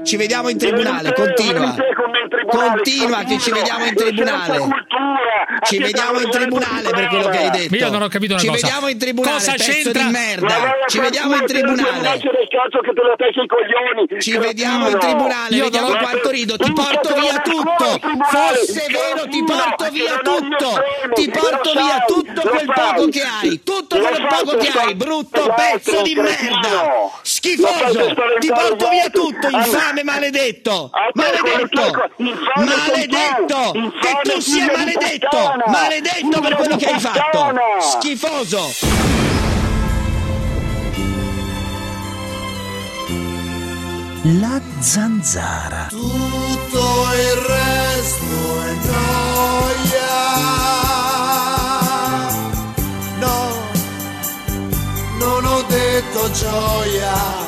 Ci vediamo in tribunale, continua. Continua che ci vediamo in tribunale. Ci vediamo in tribunale per quello che hai detto. Io non ho capito una cosa. Ci vediamo in tribunale, cosa pezzo c'entra? di merda. Ci vediamo in tribunale. Ci vediamo in tribunale, vediamo quanto rido. Ti porto via tutto. Fosse vero, ti porto via tutto. Ti porto via tutto quel poco che hai. Tutto quel poco che hai, brutto pezzo di merda. Schifoso. Ti porto via tutto, infame maledetto. Maledetto. Maledetto. Che tu sia maledetto. Maledetto per quello che hai fatto. Schifoso. La zanzara. Tutto il resto è noia. No, non ho detto gioia.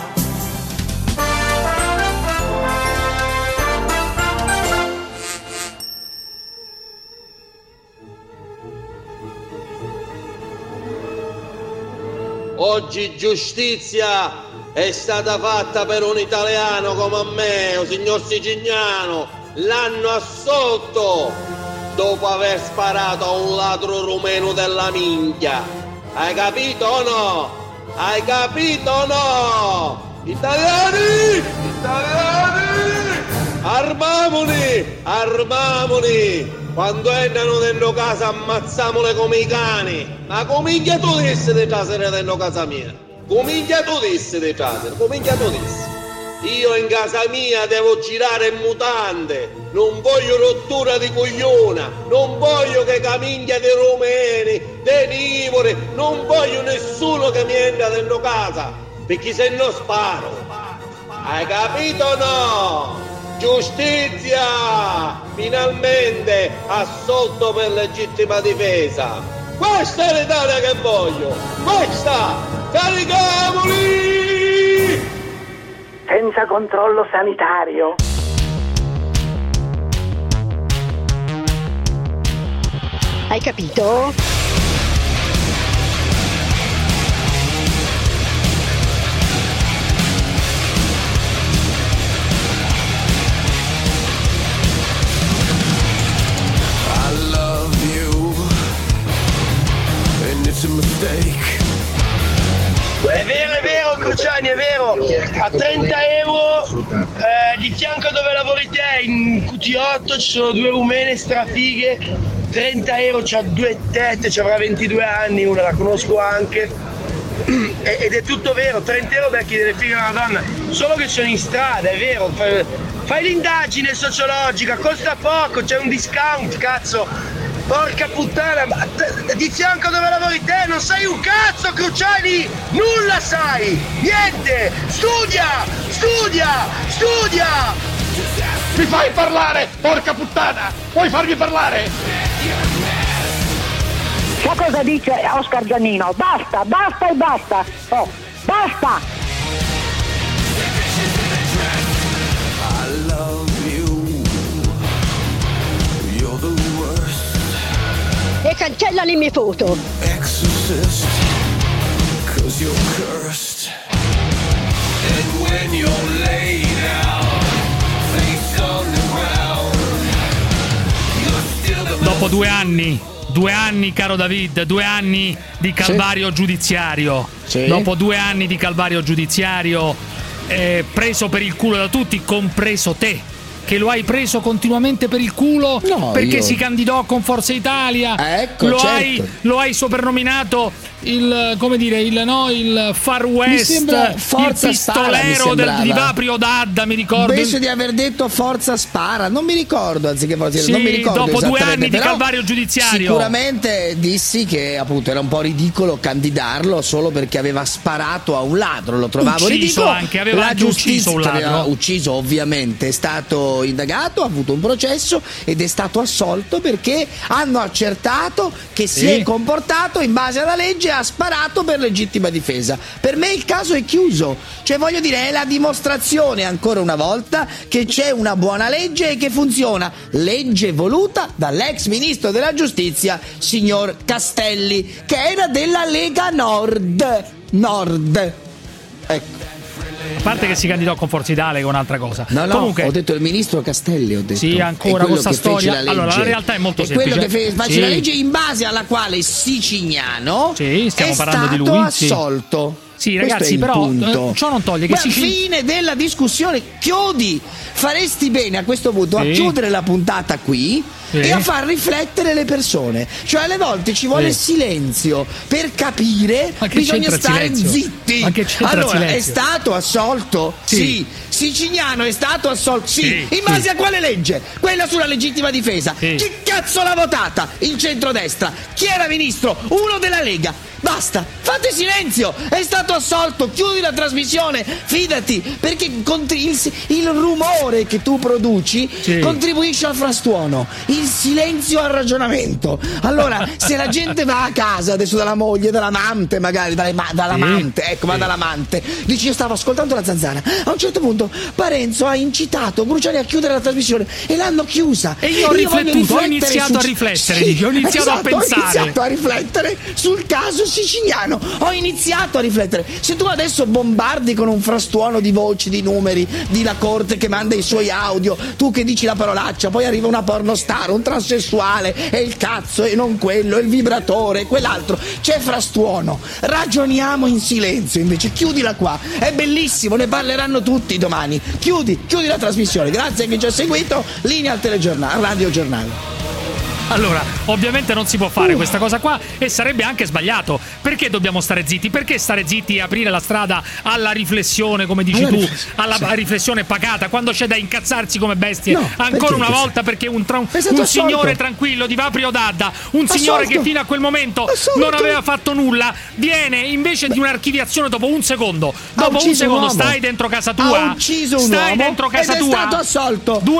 Oggi giustizia è stata fatta per un italiano come me, o signor Sicignano. L'hanno assolto dopo aver sparato a un ladro rumeno della minchia. Hai capito o no? Hai capito o no? Italiani! Italiani! Armamoli! Armamoli! Quando entrano dentro casa ammazzamole come i cani. Ma cominchia tu dissi di trasere dentro casa mia. Cominchia tu dissi di trasere. Cominchia tu dissi. Io in casa mia devo girare in mutande. Non voglio rottura di cogliona. Non voglio che caminchia dei rumeni, dei nivori. Non voglio nessuno che mi entra dentro casa. Perché se no sparo. Hai capito o no? Giustizia! Finalmente assolto per legittima difesa. Questa è l'Italia che voglio. Questa! Caricamoli! Senza controllo sanitario. Hai capito? È vero, Cruciani, è vero. A 30 euro di fianco dove lavori te, in QT8 ci sono due rumene strafighe. 30 euro, c'ha due tette, ci avrà 22 anni, una la conosco anche. Ed è tutto vero, 30 euro per chi deve figure una donna. Solo che sono in strada, è vero. Fai l'indagine sociologica, costa poco, c'è un discount, cazzo. Porca puttana, ma di fianco dove lavori te non sai un cazzo, Cruciani! Nulla sai! Niente! Studia! Mi fai parlare, porca puttana! Puoi farmi parlare? Sa cosa dice Oscar Giannino? Basta e basta! Oh, basta! E cancella le mie foto. Exorcist, 'cause you're cursed. And when you're laid out, face on the ground, you're still the Dopo 2 anni, caro David, 2 anni di calvario giudiziario. Sì. Dopo 2 anni di calvario giudiziario, preso per il culo da tutti, compreso te, che lo hai preso continuamente per il culo, no, perché io... si candidò con Forza Italia. Ecco, certo. Lo hai soprannominato il Far West, il pistolero di Vaprio d'Adda, mi ricordo. Penso di aver detto Forza Spara, non mi ricordo, anziché Forza sì, non mi ricordo. Dopo 2 anni di però calvario giudiziario. Sicuramente dissi che appunto era un po' ridicolo candidarlo solo perché aveva sparato a un ladro, lo trovavo ridicolo. Anche, aveva anche ucciso un ladro. Aveva ucciso, ovviamente, è stato indagato, ha avuto un processo ed è stato assolto perché hanno accertato che si è comportato in base alla legge e ha sparato per legittima difesa. Per me il caso è chiuso, cioè voglio dire, è la dimostrazione ancora una volta che c'è una buona legge e che funziona, legge voluta dall'ex ministro della giustizia signor Castelli, che era della Lega Nord. Ecco. A parte che si candidò con Forza Italia, che è un'altra cosa. No, comunque, ho detto il ministro Castelli, ho detto. Sì, ancora con questa storia. Allora, la realtà è molto semplice. Quello che fece la legge in base alla quale Sicignano stiamo è parlando stato di lui, assolto. Sì, ragazzi, però ciò non toglie che fine della discussione. Chiudi, faresti bene a questo punto a chiudere la puntata qui e a far riflettere le persone. Cioè alle volte ci vuole silenzio per capire, bisogna stare zitti. Allora, è stato assolto? Sì. Sicignano è stato assolto? Sì. In base a quale legge? Quella sulla legittima difesa. Chi cazzo l'ha votata? Il centrodestra. Chi era ministro? Uno della Lega. Basta, fate silenzio, è stato assolto, chiudi la trasmissione, fidati, perché il rumore che tu produci contribuisce al frastuono, il silenzio al ragionamento. Allora, se la gente va a casa adesso dalla moglie, dall'amante magari, dall'amante, va dall'amante, dici io stavo ascoltando la Zanzara, a un certo punto Parenzo ha incitato Cruciani a chiudere la trasmissione e l'hanno chiusa. E io ho riflettuto, ho iniziato a riflettere, ho iniziato a pensare. Ho iniziato a riflettere sul caso Sicignano, ho iniziato a riflettere. Se tu adesso bombardi con un frastuono di voci, di numeri, di la corte che manda i suoi audio, tu che dici la parolaccia, poi arriva una pornostar, un transessuale, e il cazzo, e non quello, e il vibratore, e quell'altro, c'è frastuono. Ragioniamo in silenzio invece, chiudila qua, è bellissimo, ne parleranno tutti domani. Chiudi la trasmissione, grazie a chi ci ha seguito, linea al telegiornale, Radio Giornale. Allora, ovviamente non si può fare questa cosa qua e sarebbe anche sbagliato. Perché dobbiamo stare zitti? Perché stare zitti e aprire la strada alla riflessione, come dici tu, alla riflessione pacata, quando c'è da incazzarsi come bestie ancora una volta perché un signore tranquillo di Vaprio d'Adda, un signore che fino a quel momento non aveva fatto nulla, viene invece di un'archiviazione dopo un secondo. Dopo un secondo stai dentro casa tua. Ha ucciso un stai uomo dentro casa ed tua. È stato assolto. 2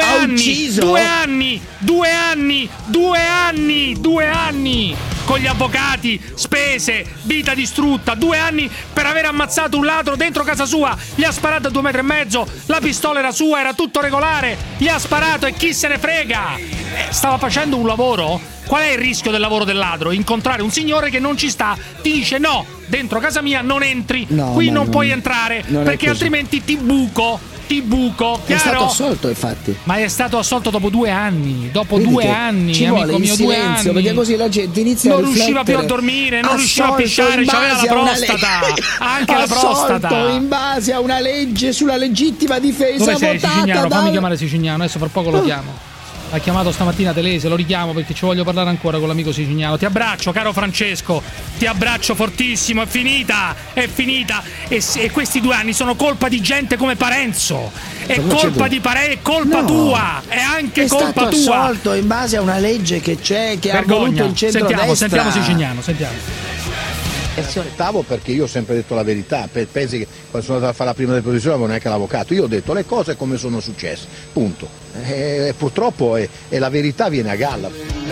anni con gli avvocati, spese, vita distrutta, 2 anni per aver ammazzato un ladro dentro casa sua, gli ha sparato a 2,5 metri, la pistola era sua, era tutto regolare, gli ha sparato e chi se ne frega? Stava facendo un lavoro? Qual è il rischio del lavoro del ladro? Incontrare un signore che non ci sta, ti dice no, dentro casa mia non entri, qui non puoi entrare perché altrimenti ti buco. Chiaro? È stato assolto, infatti. Ma è stato assolto dopo 2 anni. Dopo 2 anni, ci amico vuole mio, il 2 silenzio, anni. perché così la gente inizia non a riflettere. riusciva più a dormire, non riusciva a pisciare, c'aveva la prostata. Anche la prostata. In base a una legge sulla legittima difesa. Dove sei, votata Sicignano? Fammi chiamare Sicignano, adesso fra poco lo chiamo. Ha chiamato stamattina Telese, lo richiamo perché ci voglio parlare ancora con l'amico Sicignano. Ti abbraccio, caro Francesco, ti abbraccio fortissimo, è finita. E questi 2 anni sono colpa di gente come Parenzo. È colpa di Parenzo, è colpa tua, è anche colpa tua. È stato assolto in base a una legge che c'è, che ha voluto il centrodestra. Sentiamo Sicignano, sentiamo. Aspettavo perché io ho sempre detto la verità. Pensi che quando sono andato a fare la prima deposizione non avevo neanche l'avvocato, io ho detto le cose come sono successe, punto. E purtroppo la verità viene a galla.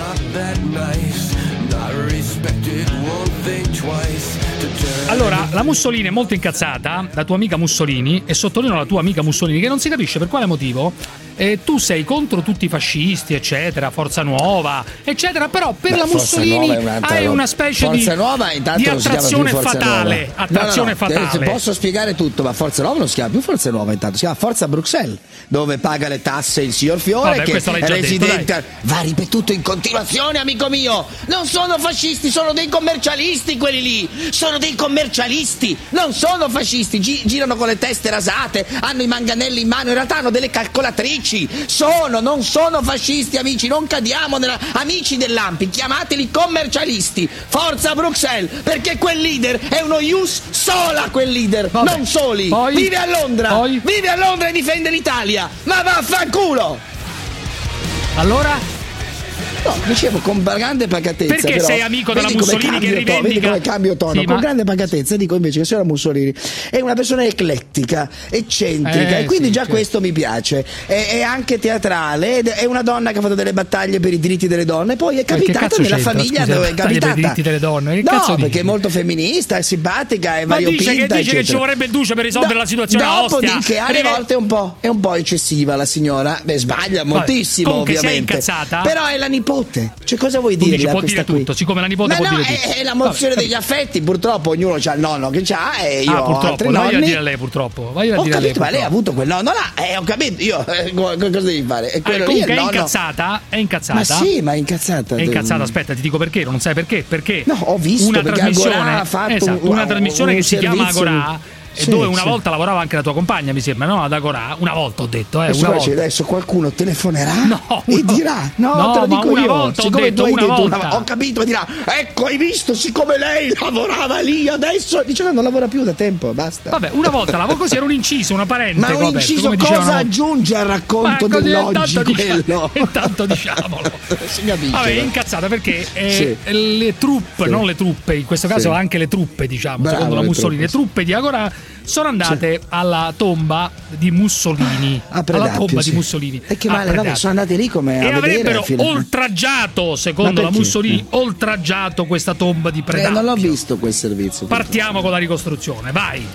Allora, la Mussolini è molto incazzata, la tua amica Mussolini, e sottolineo la tua amica Mussolini, che non si capisce per quale motivo tu sei contro tutti i fascisti, eccetera, Forza Nuova, eccetera, però per la Mussolini hai una specie di attrazione fatale. Attrazione fatale. Posso spiegare tutto, ma Forza Nuova non si chiama più Forza Nuova, intanto si chiama Forza Bruxelles, dove paga le tasse il signor Fiore, che è residente. Va ripetuto in continuazione, amico mio. Non sono fascisti, sono dei commercialisti quelli lì. Sono dei commercialisti, non sono fascisti. Girano con le teste rasate, hanno i manganelli in mano, in realtà hanno delle calcolatrici. Non sono fascisti, amici, non cadiamo amici dell'Ampi, chiamateli commercialisti. Forza Bruxelles, perché quel leader è uno ius sola, quel leader. Vabbè. Non soli. Vive a Londra e difende l'Italia. Ma vaffanculo. Allora? No, dicevo con grande pacatezza. Perché però, sei amico della Mussolini che rivendica? Vedi come cambio tono. Con grande pacatezza dico invece che la signora Mussolini è una persona eclettica, eccentrica, e quindi già questo mi piace. È anche teatrale, ed è una donna che ha fatto delle battaglie per i diritti delle donne, poi è capitata nella famiglia dove è capitata. Per i diritti delle donne? Perché è molto femminista, è simpatica, è variopinta. Dice che ci vorrebbe il duce per risolvere la situazione a Ostia. Dopodiché alle volte è un po' eccessiva la signora. Sbaglia moltissimo, ovviamente. Sei incazzata? Però è la nipote nipote. Cioè, cosa vuoi dire? Dici, può dire tutto, siccome la nipote può dire tutto. È la mozione degli affetti, purtroppo ognuno ha il nonno che c'ha e io ho altri nonni. Vai a dire a lei purtroppo. Vai a ho dire capito, a lei, ma lei ha avuto quel nonno là, ho capito, io cosa devi fare? È quello lì, comunque il nonno. è incazzata. Ma sì, ma è incazzata. È incazzata, aspetta, ti dico perché, non sai perché? Perché no, ho visto una perché trasmissione, Agorà ha fatto una trasmissione che si chiama Agorà. Sì, dove una volta lavorava anche la tua compagna, mi sembra, no? Ad Agorà, una volta ho detto, una volta. Adesso qualcuno telefonerà e dirà, te lo dico una io. Volta ho detto, una volta. Ho capito, dirà, ecco, hai visto, siccome lei lavorava lì, adesso dice no, non lavora più da tempo, basta. Vabbè, una volta lavoro così, era un inciso, una parente. Ma un inciso cosa aggiunge al racconto dell'oggi quello? Intanto diciamolo. Vabbè, è incazzata perché le truppe, non le truppe, in questo caso anche le truppe, diciamo, secondo la Mussolini, le truppe di Agorà sono andate alla tomba di Mussolini. Alla tomba di Mussolini. E che male, vabbè, sono andate lì come a avrebbero oltraggiato, secondo la Mussolini, oltraggiato questa tomba di Predappio. Non l'ho visto quel servizio. Partiamo con la ricostruzione, vai.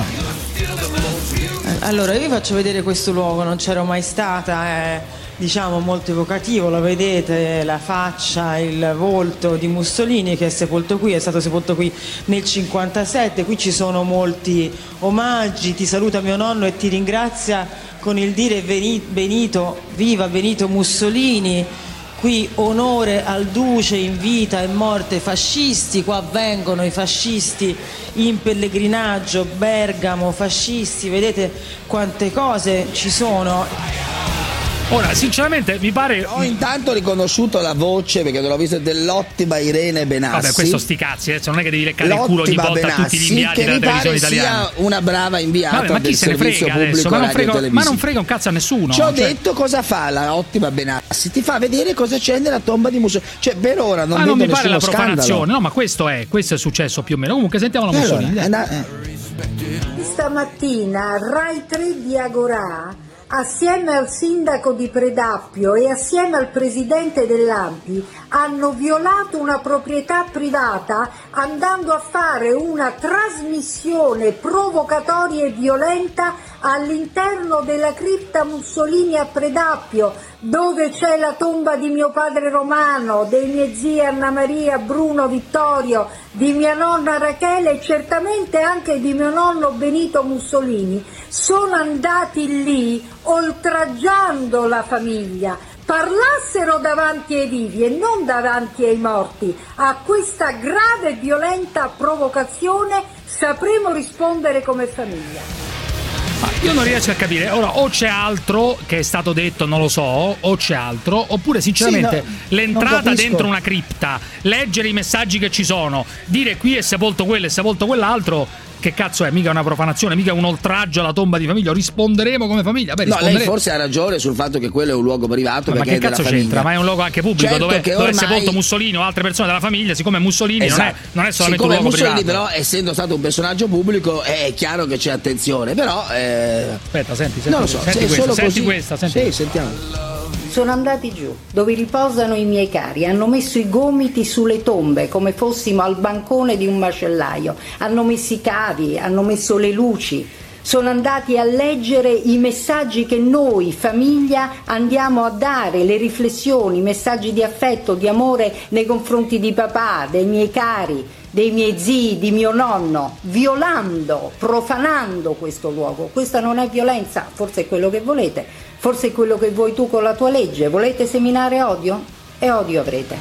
Allora, io vi faccio vedere questo luogo, non c'ero mai stata, diciamo molto evocativo, lo vedete, la faccia, il volto di Mussolini che è sepolto qui, è stato sepolto qui nel 57, qui ci sono molti omaggi, ti saluta mio nonno e ti ringrazia con il dire Benito, viva Benito Mussolini. Qui onore al duce in vita e morte fascisti, qua vengono i fascisti in pellegrinaggio, Bergamo, fascisti, vedete quante cose ci sono. Ora, sinceramente, mi pare. Ho intanto riconosciuto la voce, perché l'ho vista, dell'ottima Irene Benassi. Vabbè, questo sti cazzi, non è che devi leccare il culo ogni volta a tutti gli inviati della televisione italiana. Sia una brava inviata. Vabbè, ma chi se ne frega adesso? Ma non frega un cazzo a nessuno. Ci ho detto cosa fa la ottima Benassi, ti fa vedere cosa c'è nella tomba di Mussolini. Cioè, per ora non vedo mi pare la scandalo. profanazione. No, ma questo è successo più o meno. Comunque sentiamo la Mussolini. Stamattina Rai 3 di Agorà, assieme al sindaco di Predappio e assieme al presidente dell'ANPI, hanno violato una proprietà privata andando a fare una trasmissione provocatoria e violenta all'interno della cripta Mussolini a Predappio, dove c'è la tomba di mio padre Romano, dei miei zii Anna Maria, Bruno, Vittorio, di mia nonna Rachele e certamente anche di mio nonno Benito Mussolini. Sono andati lì oltraggiando la famiglia. Parlassero davanti ai vivi e non davanti ai morti. A questa grave e violenta provocazione sapremo rispondere come famiglia. Io non riesco a capire, ora o c'è altro che è stato detto, non lo so, o c'è altro, oppure sinceramente l'entrata dentro una cripta, leggere i messaggi che ci sono, dire qui è sepolto quello e sepolto quell'altro, che cazzo è? Mica una profanazione, mica un oltraggio alla tomba di famiglia, risponderemo come famiglia. Beh, lei forse ha ragione sul fatto che quello è un luogo privato, ma che cazzo c'entra? Ma è un luogo anche pubblico, certo, dove è sepolto Mussolini o altre persone della famiglia, siccome Mussolini non è solamente un luogo Mussolini, privato. però essendo stato un personaggio pubblico è chiaro che c'è attenzione, però aspetta, senti non lo so, senti questa. Sì, sentiamo. Sono andati giù, dove riposano i miei cari, hanno messo i gomiti sulle tombe come fossimo al bancone di un macellaio, hanno messo i cavi, hanno messo le luci, sono andati a leggere i messaggi che noi, famiglia, andiamo a dare, le riflessioni, i messaggi di affetto, di amore nei confronti di papà, dei miei cari, dei miei zii, di mio nonno, violando, profanando questo luogo. Questa non è violenza, forse è quello che volete, forse è quello che vuoi tu con la tua legge. Volete seminare odio? E odio avrete.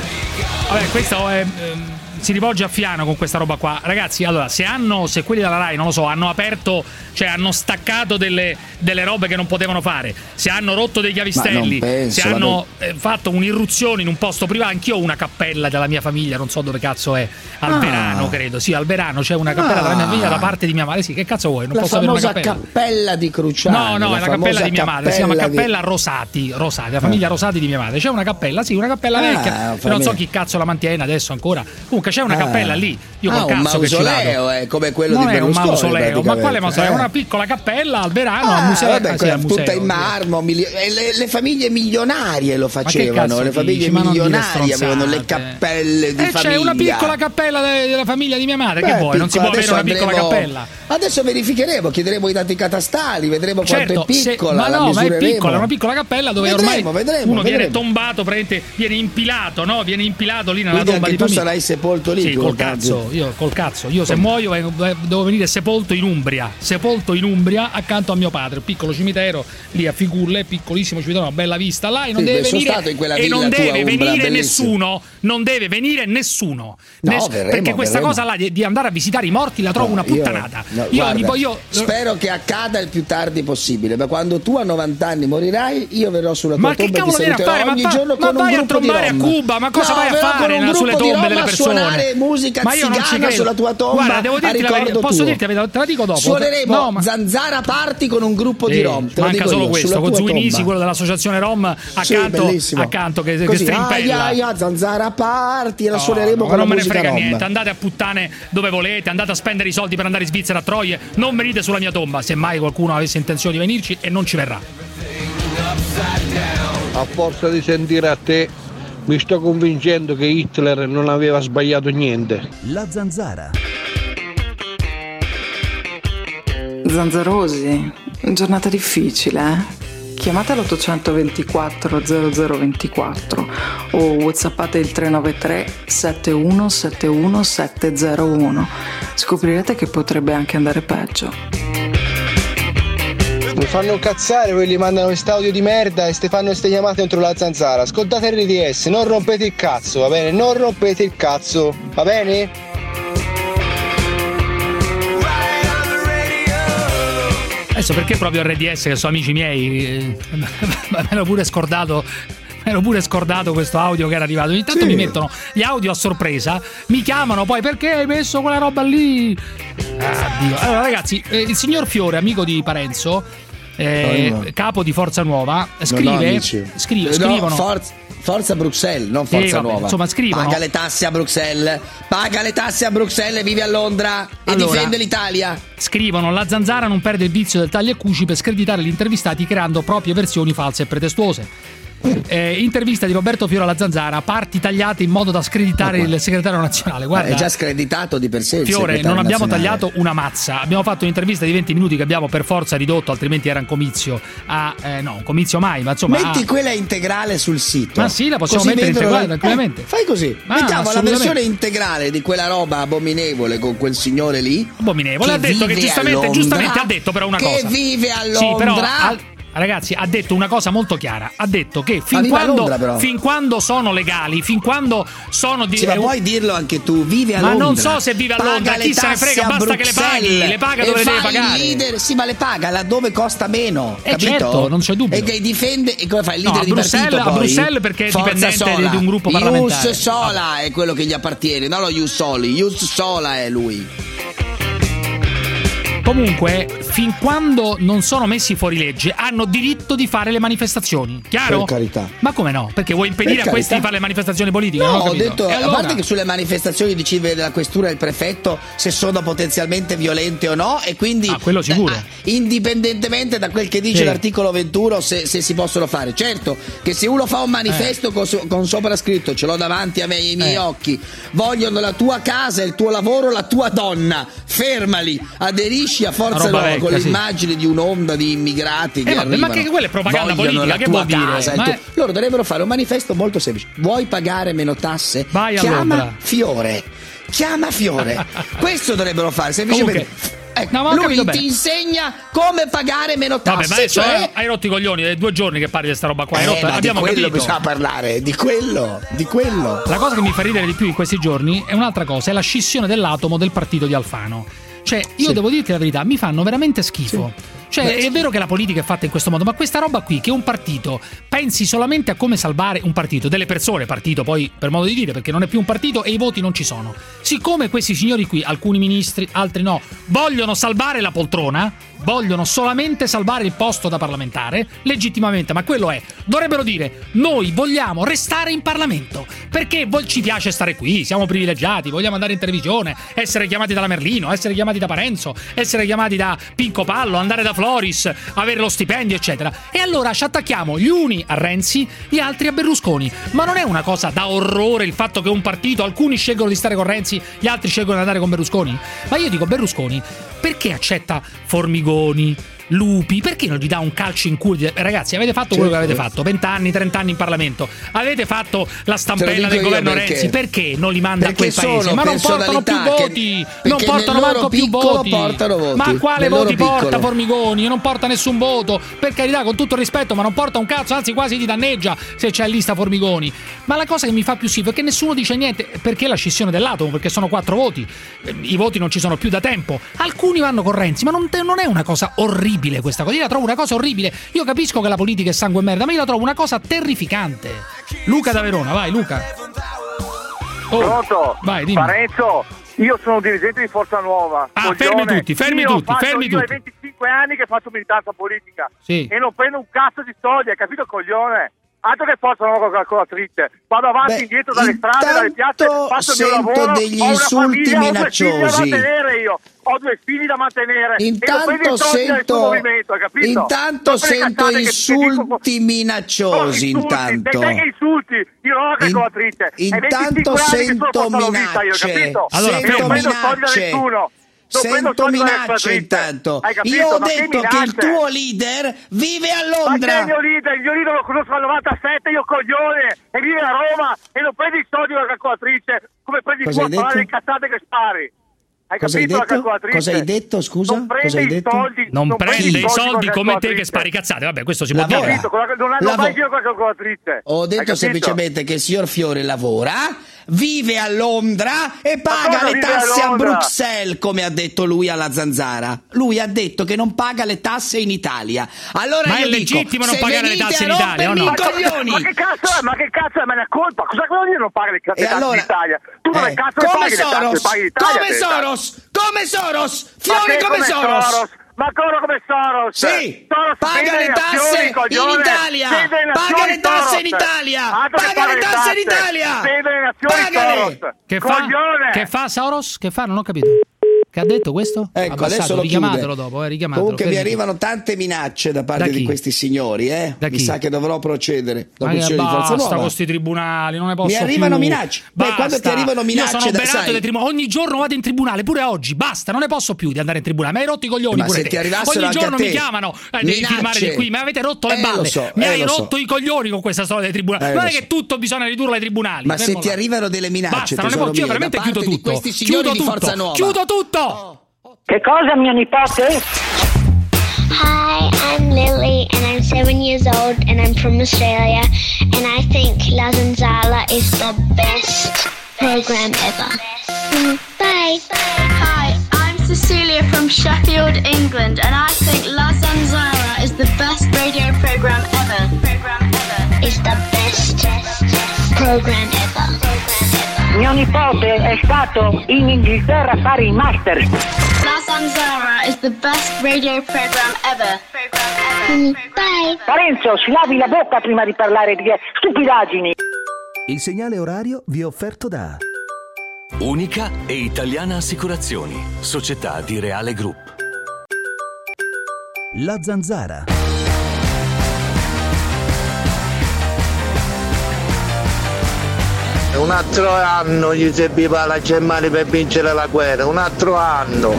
Vabbè, questo è... si rivolge a Fiano con questa roba qua. Ragazzi, allora, se quelli della Rai, non lo so, hanno aperto, cioè hanno staccato delle robe che non potevano fare, se hanno rotto dei chiavistelli, se hanno fatto un'irruzione in un posto privato, anch'io ho una cappella della mia famiglia, non so dove cazzo è, al Verano credo, sì, al Verano c'è una cappella della mia famiglia da parte di mia madre, sì, che cazzo vuoi? Non posso avere una cappella. Cappella di Cruciani. No, è la cappella di mia madre, si chiama Cappella Rosati, la famiglia Rosati di mia madre. C'è una cappella, sì, una cappella vecchia, non so chi cazzo la mantiene adesso ancora. Comunque c'è una cappella lì, io col cazzo che ci vado. Un mausoleo è come quello non di Berlusconi. Non è un mausoleo, ma quale mausoleo? È una piccola cappella al verano al museo. Vabbè, tutta in marmo, le famiglie milionarie lo facevano, le famiglie milionarie avevano le cappelle di famiglia. C'è una piccola cappella della famiglia di mia madre, che vuoi? Non si può avere una piccola cappella? Adesso verificheremo, chiederemo i dati catastali, vedremo quanto è piccola. Ma è piccola, è una piccola cappella dove ormai uno viene tombato, viene impilato, no? Viene impilato lì nella tomba di famiglia. Tu sarai sepolto lì. Sì, col cazzo. Io se muoio devo venire sepolto in Umbria accanto a mio padre, un piccolo cimitero lì a Figulle, piccolissimo cimitero, una bella vista là, e non deve venire nessuno. Non deve venire nessuno. Perché questa cosa là di andare a visitare i morti la trovo una puttanata. Io spero che accada il più tardi possibile, ma quando tu a 90 anni morirai io verrò sulla tua tomba e ti saluterò ogni giorno con un gruppo di Rom. Ma vai a trombare a Cuba, ma cosa vai a fare sulle tombe delle persone? Suonare musica zigana sulla tua tomba. Guarda, devo dirti la verità, posso dirti la verità, te la dico dopo. Suoneremo Zanzara Party con un gruppo di Rom. Manca solo questo, con Zuinisi, quello dell'associazione Rom accanto che strimpella. Zanzara Party, la suoneremo con la musica Rom. Non me ne frega niente, andate a puttane dove volete, andate a spendere i soldi per andare in Svizzera a Troie, non venite sulla mia tomba, se mai qualcuno avesse intenzione di venirci, e non ci verrà. A forza di sentire a te mi sto convincendo che Hitler non aveva sbagliato niente. La Zanzara. Zanzarosi, giornata difficile, eh? Chiamate l'824 0024 o whatsappate il 393 7171 701. Scoprirete che potrebbe anche andare peggio. Mi fanno cazzare, poi gli mandano quest'audio di merda e fanno queste chiamate contro la Zanzara. Ascoltate RDS, non rompete il cazzo, va bene? Non rompete il cazzo, va bene? Adesso perché proprio RDS, che sono amici miei, me l'ho pure scordato. Ero pure scordato questo audio che era arrivato. Ogni tanto mi mettono gli audio a sorpresa, mi chiamano poi: perché hai messo quella roba lì? Addio. Allora ragazzi, il signor Fiore, amico di Parenzo, capo di Forza Nuova, scrivono Forza Bruxelles, non Forza Nuova. Insomma, scrivono: paga le tasse a Bruxelles, e vive a Londra e difende l'Italia. Scrivono: la Zanzara non perde il vizio del taglia e cuci per screditare gli intervistati creando proprie versioni false e pretestuose. Intervista di Roberto Fiore alla Zanzara, parti tagliate in modo da screditare il segretario nazionale. Guarda, è già screditato di per sé. Fiore, non abbiamo tagliato una mazza, abbiamo fatto un'intervista di 20 minuti che abbiamo per forza ridotto, altrimenti era un comizio un comizio mai, ma insomma metti quella integrale sul sito. Ma sì, la possiamo mettere integrale tranquillamente. Fai così, mettiamo la versione integrale di quella roba abominevole con quel signore lì. Abominevole, ha detto che giustamente ha detto però una cosa. Che vive a Londra. Sì, però ragazzi, ha detto una cosa molto chiara. Ha detto che fin quando sono legali, fin quando sono di. Sì, ma puoi dirlo anche tu, vive a Londra. Ma non so se vive a Londra, chi se ne frega, basta che le paghi. Le paga dove deve pagare. Sì, ma le paga laddove costa meno. Capito? Certo, non c'è dubbio. E che difende. E come fa il leader di partito? A Bruxelles perché è dipendente di un gruppo parlamentare. Ius Sola è quello che gli appartiene, non lo Ius Soli. Ius Sola è lui. Comunque, fin quando non sono messi fuori legge, hanno diritto di fare le manifestazioni. Chiaro? Per carità. Ma come no? Perché vuoi impedire a questi di fare le manifestazioni politiche? No, ho detto, a parte che sulle manifestazioni decide la questura e il prefetto se sono potenzialmente violente o no, e quindi quello sicuro. Indipendentemente da quel che dice l'articolo 21 se si possono fare. Certo che se uno fa un manifesto con sopra scritto, ce l'ho davanti ai miei occhi, vogliono la tua casa, il tuo lavoro, la tua donna, fermali, aderisci a Forza Nuova con l'immagine di un'onda di immigrati che arrivano. Ma che quella è propaganda politica, che vuol dire? Loro dovrebbero fare un manifesto molto semplice. Vuoi pagare meno tasse? Vai a Chiama Londra. Chiama Fiore. Questo dovrebbero fare, semplicemente. Lui ti insegna come pagare meno tasse. Vabbè, ma hai rotto i coglioni, è 2 giorni che parli di sta roba qua. Abbiamo di quello capito. Bisogna parlare, di quello. La cosa che mi fa ridere di più in questi giorni è un'altra cosa, è la scissione dell'atomo del partito di Alfano. Cioè, io devo dirti la verità, mi fanno veramente schifo. Cioè, è vero che la politica è fatta in questo modo, ma questa roba qui, che un partito pensi solamente a come salvare un partito, delle persone, partito poi per modo di dire, perché non è più un partito e i voti non ci sono. Siccome questi signori qui, alcuni ministri, altri no, vogliono salvare la poltrona, vogliono solamente salvare il posto da parlamentare, legittimamente, ma quello è. Dovrebbero dire: noi vogliamo restare in Parlamento, perché ci piace stare qui, siamo privilegiati, vogliamo andare in televisione, essere chiamati dalla Merlino, essere chiamati da Parenzo, essere chiamati da Pinco Pallo, andare da Floris, avere lo stipendio, eccetera. E allora ci attacchiamo gli uni a Renzi, gli altri a Berlusconi. Ma non è una cosa da orrore il fatto che un partito, alcuni scelgono di stare con Renzi, gli altri scelgono di andare con Berlusconi? Ma io dico, Berlusconi perché accetta Formigoni, Lupi, perché non gli dà un calcio in culo? Ragazzi, avete fatto quello che avete fatto, 20 anni, 30 anni in Parlamento, avete fatto la stampella del governo Renzi, perché non li manda a quel paese? Ma non portano più voti, non portano manco più voti. Ma quale voti porta Formigoni? Non porta nessun voto, per carità, con tutto il rispetto, ma non porta un cazzo, anzi quasi ti danneggia se c'è in lista Formigoni. Ma la cosa che mi fa più schifo è che nessuno dice niente. Perché la scissione dell'atomo? Perché sono 4 voti, i voti non ci sono più da tempo, alcuni vanno con Renzi, ma non è una cosa orribile questa cosa, io la trovo una cosa orribile. Io capisco che la politica è sangue e merda, ma io la trovo una cosa terrificante. Luca da Verona, vai Luca. Pronto? Vai, dimmi. Parenzo, io sono dirigente di Forza Nuova. Fermi tutti. Io ho 25 anni che faccio militanza politica, sì, e non prendo un cazzo di soldi, hai capito, coglione? Altro che Forza Nuova con la calcolatrice. Vado avanti e indietro dalle strade, dalle piazze, faccio il mio lavoro, degli ho una insulti famiglia, minacciosi. ho 2 figli da mantenere io. Ho 2 figli da mantenere. Intanto sento insulti minacciosi. Intanto insulti, io non ho calcolatrice. Intanto sento minacce. Allora, non prendo soldi da nessuno. Sento minacce intanto. Io ho detto che il tuo leader vive a Londra. Ma che è il mio leader lo conosco dal 97, io coglione, e vive a Roma e non prendi i soldi dalla calcolatrice come prendi tu a fare le cazzate che spari. Hai capito la calcolatrice? Cosa hai detto, scusa? Non prende i soldi. Non prende i soldi come te che spari cazzate. Vabbè, questo si può dire. Non hanno mai giro con la calcolatrice. Ho detto semplicemente che il signor Fiore lavora, vive a Londra e paga le tasse a Bruxelles, come ha detto lui alla Zanzara. Lui ha detto che non paga le tasse in Italia. Allora ma io è legittimo non pagare le tasse in Italia, o no? Ma che cazzo è? Ma che cazzo è? Me ne è colpa? Cosa vuol dire non paga le tasse in Italia? Tu dove cazzo paghi le tasse? Paghi in Italia? Come Soros! Fiore come Soros! Ma ancora come Soros? Sì! Paga le tasse in Italia! Paga le tasse in Italia! Paga le tasse in Italia! Pagale! Che fa Soros? Che fa? Non ho capito. Che ha detto questo? Ecco, adesso lo richiamatelo dopo, richiamatelo. Comunque mi arrivano tante minacce da parte di questi signori, Mi sa che dovrò procedere. Ma che basta con questi tribunali, non ne posso più. Mi arrivano minacce. Beh, quando ti arrivano minacce, io sono berato dei tribunali. Ogni giorno vado in tribunale, pure oggi. Basta, non ne posso più di andare in tribunale. Ma hai rotto i coglioni pure se te. Ti arrivassero ogni giorno anche a te mi chiamano, devi firmare di qui. Mi avete rotto le balle. Mi hai rotto i coglioni con questa storia dei tribunali. Non è che tutto bisogna ridurlo ai tribunali. Ma se ti arrivano delle minacce, basta, non ne posso. Io veramente chiudo tutto. Chiudo tutto. Che cosa, mio nipote? Hi, I'm Lily and I'm 7 years old and I'm from Australia and I think La Zanzara is the best program ever. Bye. Hi, I'm Cecilia from Sheffield, England and I think La Zanzara is the best radio program ever. It's the best program ever. Mio nipote è stato in Inghilterra a fare il master. La Zanzara is the best radio program ever. Bye. Parenzo, si lavi la bocca prima di parlare di stupidaggini. Il segnale orario vi è offerto da Unica e Italiana Assicurazioni, società di Reale Group. La Zanzara. Un altro anno gli serviva la Germania per vincere la guerra, un altro anno.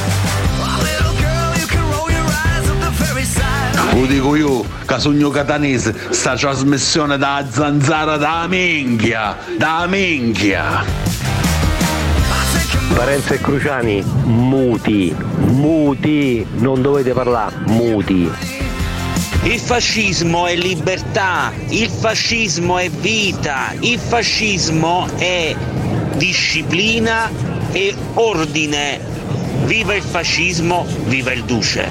Lo dico io, che sogno catanese, sta trasmissione da Zanzara da minchia. Parenzo e Cruciani, muti, non dovete parlare, muti. Il fascismo è libertà, il fascismo è vita, il fascismo è disciplina e ordine. Viva il fascismo, viva il duce.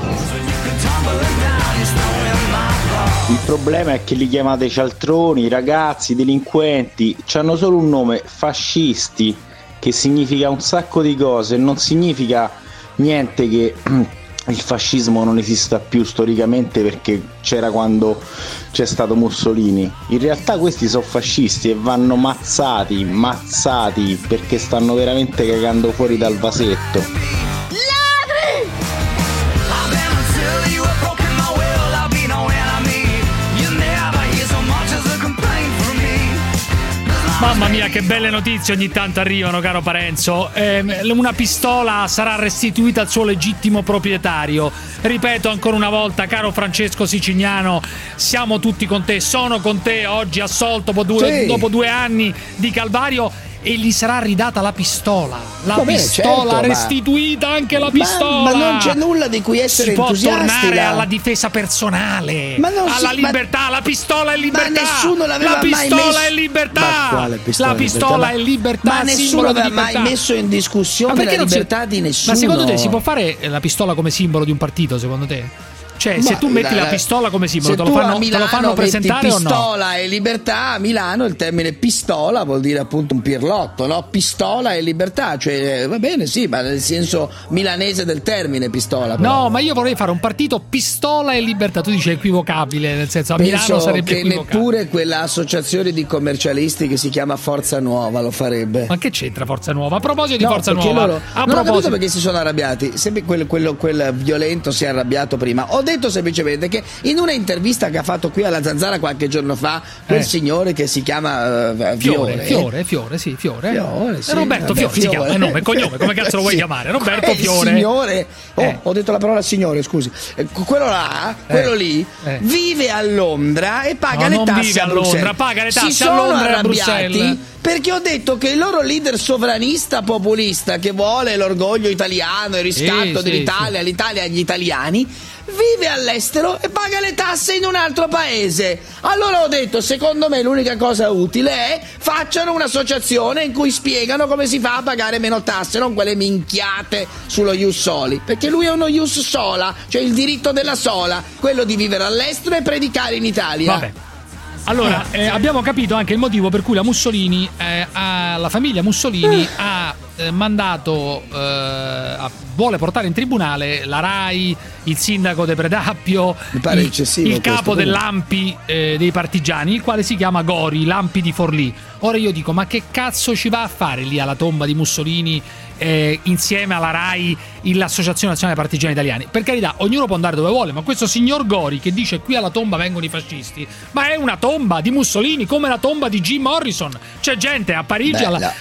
Il problema è che li chiamate cialtroni, ragazzi, delinquenti, c'hanno solo un nome, fascisti, che significa un sacco di cose, non significa niente che il fascismo non esista più storicamente perché c'era quando c'è stato Mussolini. In realtà questi sono fascisti e vanno mazzati perché stanno veramente cagando fuori dal vasetto. Mamma mia, che belle notizie ogni tanto arrivano, caro Parenzo. Una pistola sarà restituita al suo legittimo proprietario. Ripeto ancora una volta, caro Francesco Sicignano, siamo tutti con te, sono con te oggi assolto dopo 2 anni di calvario. E gli sarà ridata la pistola. Certo, restituita anche la pistola. Ma non c'è nulla di cui essere entusiasti. Si può tornare alla difesa personale, alla libertà. La pistola è libertà. Ma nessuno l'aveva la pistola mai messo... è libertà. Ma quale pistola? La pistola è libertà. Ma nessuno aveva mai messo in discussione la libertà di nessuno. Ma secondo te si può fare la pistola come simbolo di un partito, secondo te? Cioè, se tu metti la pistola come simbolo, te lo fanno presentare o no? Pistola e libertà a Milano, il termine pistola vuol dire appunto un pirlotto, no? Pistola e libertà, cioè va bene, sì, ma nel senso milanese del termine pistola. Però. No, ma io vorrei fare un partito pistola e libertà. Tu dici equivocabile, nel senso a Milano sarebbe equivocabile. Neppure quell'associazione di commercialisti che si chiama Forza Nuova lo farebbe. Ma che c'entra Forza Nuova? A proposito di Forza Nuova, non ho capito perché si sono arrabbiati. Sempre quel violento si è arrabbiato prima. Ho detto semplicemente che in una intervista che ha fatto qui alla Zanzara qualche giorno fa quel signore che si chiama Fiore, sì. Fiore. Roberto Fiore si chiama, nome e cognome, come cazzo lo vuoi chiamare? Roberto Fiore. Signore. Ho detto la parola signore, scusi. Quello lì vive a Londra e paga le tasse a Bruxelles. Paga le tasse a Londra e a Bruxelles. Perché ho detto che il loro leader sovranista populista che vuole l'orgoglio italiano, il riscatto dell'Italia, l'Italia agli italiani, vive all'estero e paga le tasse in un altro paese. Allora ho detto, secondo me l'unica cosa utile è facciano un'associazione in cui spiegano come si fa a pagare meno tasse, non quelle minchiate sullo ius soli, perché lui è uno ius sola, cioè il diritto della sola, quello di vivere all'estero e predicare in Italia. Vabbè. Allora, abbiamo capito anche il motivo per cui la Mussolini, la famiglia Mussolini ha mandato, vuole portare in tribunale la RAI, il sindaco de Predappio, il capo dell'Ampi dei partigiani, il quale si chiama Gori, l'Ampi di Forlì. Ora io dico, ma che cazzo ci va a fare lì alla tomba di Mussolini insieme alla RAI l'Associazione Nazionale Partigiani Italiani? Per carità, ognuno può andare dove vuole, ma questo signor Gori che dice qui alla tomba vengono i fascisti, ma è una tomba di Mussolini come la tomba di Jim Morrison. C'è gente a Parigi al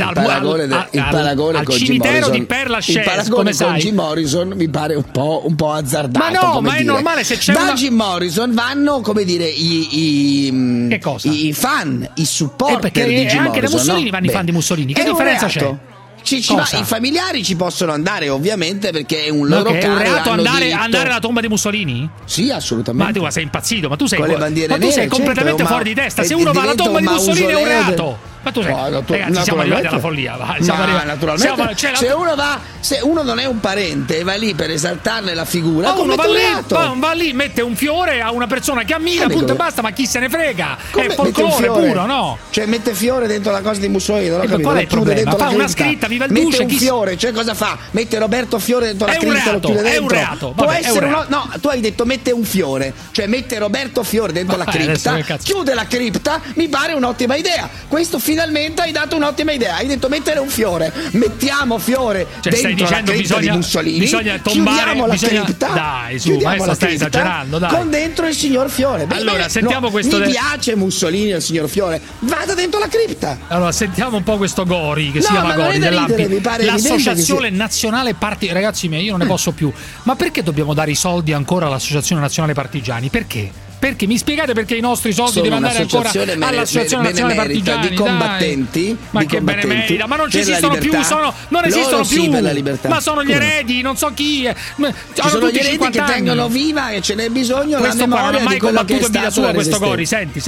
cimitero di Père Lachaise, come sai. Con Jim Morrison mi pare un po' azzardato. Ma no, ma è normale se c'è Jim Morrison vanno, come dire, i fan, i supporter di Jim Morrison. Anche da Mussolini vanno i fan di Mussolini. Che differenza c'è? I familiari ci possono andare ovviamente perché è un loro caro. È un reato andare alla tomba di Mussolini? Sì, assolutamente. Ma tu sei impazzito, ma tu sei nere, completamente fuori di testa. Se uno va alla tomba di Mussolini è un reato. Ma tu sei, ragazzi, siamo arrivati alla follia. Naturalmente. Se uno non è un parente e va lì per esaltarne la figura, uno va lì, mette un fiore a una persona che ammira, punto e basta, ma chi se ne frega? È folklore puro, no? Cioè mette fiore dentro la cosa di Mussolini, non ho capito. Qual è il problema? Fa una scritta, viva il duce. Mette un fiore, cioè cosa fa? Mette Roberto Fiore dentro la cripta, lo chiude dentro. È un reato. Può essere no, tu hai detto mette un fiore, cioè mette Roberto Fiore dentro la cripta, chiude la cripta, mi pare un'ottima idea. Questo finalmente hai dato un'ottima idea, hai detto mettere un fiore, mettiamo fiore dentro la cripta di Mussolini, bisogna tombare, chiudiamo la cripta, dai su, maestro, stai esagerando, dai, con dentro il signor Fiore. Allora sentiamo questo, mi piace Mussolini e il signor Fiore, vada dentro la cripta. Allora sentiamo un po' questo Gori che si chiama Gori dell'Ampi, l'Associazione Nazionale Partigiani. Ragazzi miei, io non ne posso più, ma perché dobbiamo dare i soldi ancora all'Associazione Nazionale Partigiani? Perché mi spiegate perché i nostri soldi devono andare ancora all'Associazione Nazionale Partigiani di combattenti? Ma che benemerita, ma non ci esistono più, non esistono più, ma sono gli eredi, non so chi. Ci sono gli eredi che tengono viva e ce n'è bisogno la memoria di quello che è stato la questo Gori, senti.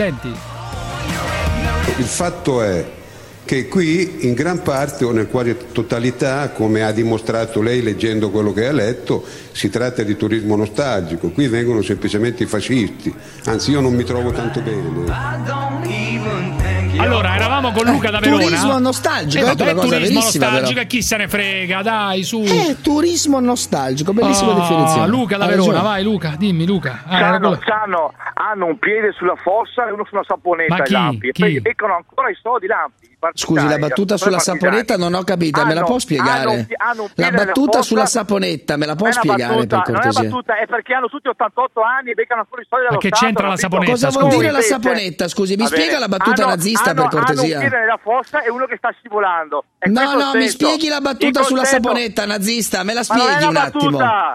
Il fatto è che qui in gran parte o nel quasi totalità, come ha dimostrato lei leggendo quello che ha letto, si tratta di turismo nostalgico. Qui vengono semplicemente i fascisti, anzi io non mi trovo tanto bene. Allora, eravamo con Luca da Verona. Turismo nostalgico, è una cosa turismo verissima, nostalgico, però. chi se ne frega, dai, su. Turismo nostalgico, bellissima definizione. Luca da Verona, vai Luca, dimmi Luca. Hanno un piede sulla fossa e uno sulla saponetta. Ma chi? I Lampi. Chi? E beccano ancora i soldi Lampi. Scusi, la battuta sulla saponetta non ho capito, me la può spiegare? La battuta sulla saponetta me la può spiegare, per cortesia? Non è una battuta, è perché hanno tutti 88 anni e beccano ancora i soldi dello Ma che Stato. c'entra la saponetta? Cosa vuol dire la saponetta? Scusi, mi spiega la battuta nazista, per cortesia? Hanno un piede nella fossa e uno che sta scivolando. No, mi spieghi la battuta sulla saponetta nazista, me la spieghi un attimo.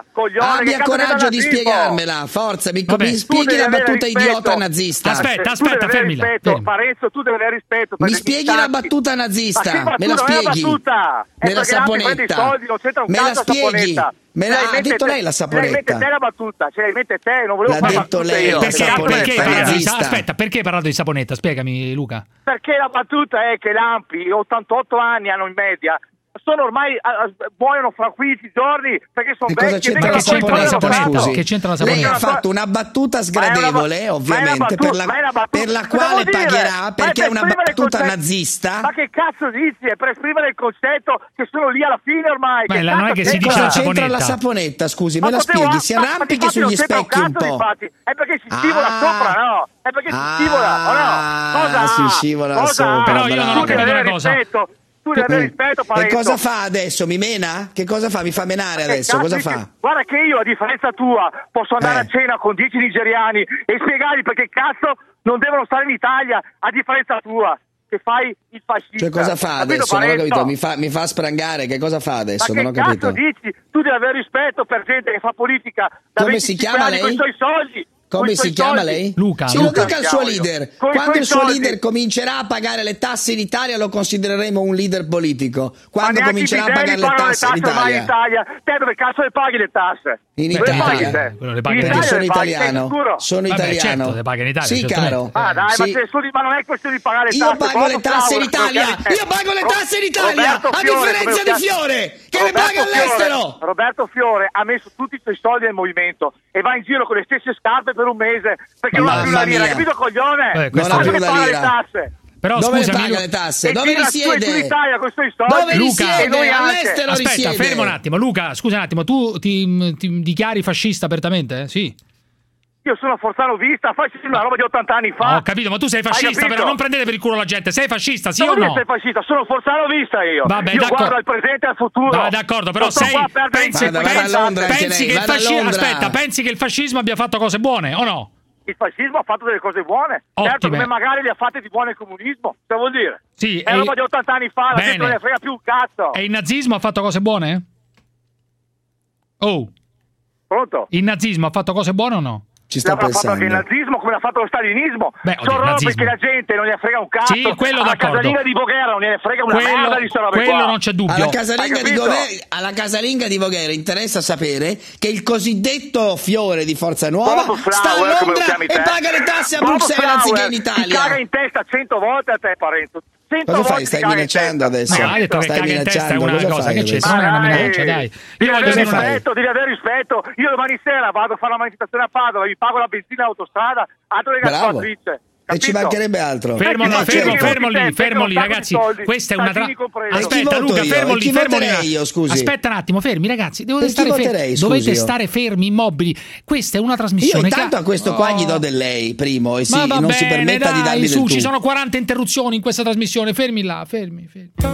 Abbia coraggio di spiegarmela, forza, mi spieghi la battuta idiota nazista. Aspetta, fermila. Parenzo, tu devi avere rispetto. Mi spieghi la battuta nazista, me la spieghi? Nella saponetta, me la spieghi? Ha detto lei la saponetta. Ce l'hai battuta, ce l'hai mette te, non volevo fare detto lei la saponetta. Aspetta, perché hai parlato di saponetta? Spiegami, Luca. Perché la battuta è che Lampi, 88 anni hanno in media, sono ormai muoiono fra 15 giorni perché sono vecchi. Cosa c'entra la saponetta? Che c'entra la saponetta? Lei ha fatto una battuta sgradevole, ovviamente, per la quale pagherà, perché è una battuta nazista. Ma che cazzo dici? È per esprimere il concetto che sono lì alla fine ormai. Ma non è che si dice cosa la c'entra saponetta? la saponetta? Scusi, me la spieghi? Si arrampichi sugli specchi un po'. È perché si scivola sopra, no? È perché si scivola, o no? Cosa? Si scivola sopra. Però io non ho capito una cosa. Tu devi avere rispetto, E cosa fa adesso? Mi mena? Che cosa fa? Mi fa menare adesso? Cosa fa? Guarda che io, a differenza tua, posso andare a cena con 10 nigeriani e spiegargli perché cazzo non devono stare in Italia, a differenza tua, che fai il fascista. Cioè cosa fa adesso? Non ho capito, mi fa sprangare, che cosa fa adesso? Non ho capito. Ma che cazzo dici? Tu devi avere rispetto per gente che fa politica da Come si chiama lei? Con i suoi soldi. Come si chiama lei? Luca. Lo dica al suo leader. Quando il suo leader comincerà a pagare le tasse in Italia lo considereremo un leader politico. Quando comincerà a pagare le tasse in Italia. Te dove cazzo le paghi le tasse? In Italia. Perché sono italiano. Sono italiano. Certo, le paghi in Italia. Sì, caro. Ah dai, ma non è questione di pagare le tasse. Io pago le tasse in Italia. Io pago le tasse in Italia. A differenza di Fiore che le paga all'estero. Roberto Fiore ha messo tutti i suoi soldi nel movimento e va in giro con le stesse scarpe per un mese perché non ha più la lira, capito coglione? Non ha più la lira. Le tasse. Però dove scusami, paga le tasse? Dove risiede? In Italia con i suoi soldi. Dove Luca, risiede? All'estero aspetta, risiede. fermo un attimo. Luca, scusa un attimo, tu ti dichiari fascista apertamente? Sì. Io sono forzanovista, fascista una roba di 80 anni fa. Ho capito, ma tu sei fascista, però non prendete per il culo la gente. Sei fascista, sì o no? Non sei fascista, sono forzanovista io. Vabbè, io guardo al presente e al futuro. Va, d'accordo, però pensi che il fascismo abbia fatto cose buone o no? Il fascismo ha fatto delle cose buone. Ottime. Certo, come magari le ha fatte di buone il comunismo. Cosa vuol dire? Sì, è roba di 80 anni fa, la gente non ne frega più un cazzo. E il nazismo ha fatto cose buone? Oh. Pronto? Il nazismo ha fatto cose buone o no? Ci sta pensando. pensando. L'ha fatto anche il nazismo come l'ha fatto lo stalinismo. Beh, sono roba perché la gente non ne frega un cazzo. Sì, quello alla d'accordo. casalinga di Voghera non ne frega una merda di sta roba quello qua. non c'è dubbio. Alla casalinga di Voghera interessa sapere che il cosiddetto Fiore di Forza Nuova sta a Londra e paga le tasse a Bruxelles anziché in Italia. Ti caga in testa 100 volte a te, Parenzo. Cosa fai? Stai minacciando adesso? No, ha detto che caga in testa è una cosa, che c'è? Non è una minaccia, dai. Io voglio dire devi avere rispetto. Io domani sera vado a fare una manifestazione a Padova, vi pago la benzina all'autostrada, altro che Bravo. Attrice. E ci mancherebbe altro. Fermo lì, ragazzi. Questa è una Aspetta, Luca, fermo lì. Aspetta un attimo, fermi, ragazzi. Dovete stare fermi, immobili. Questa è una trasmissione. Io intanto a questo qua gli do del lei, primo, e non si permetta di dargli del tu. Ci sono 40 interruzioni in questa trasmissione. Fermi là, fermi.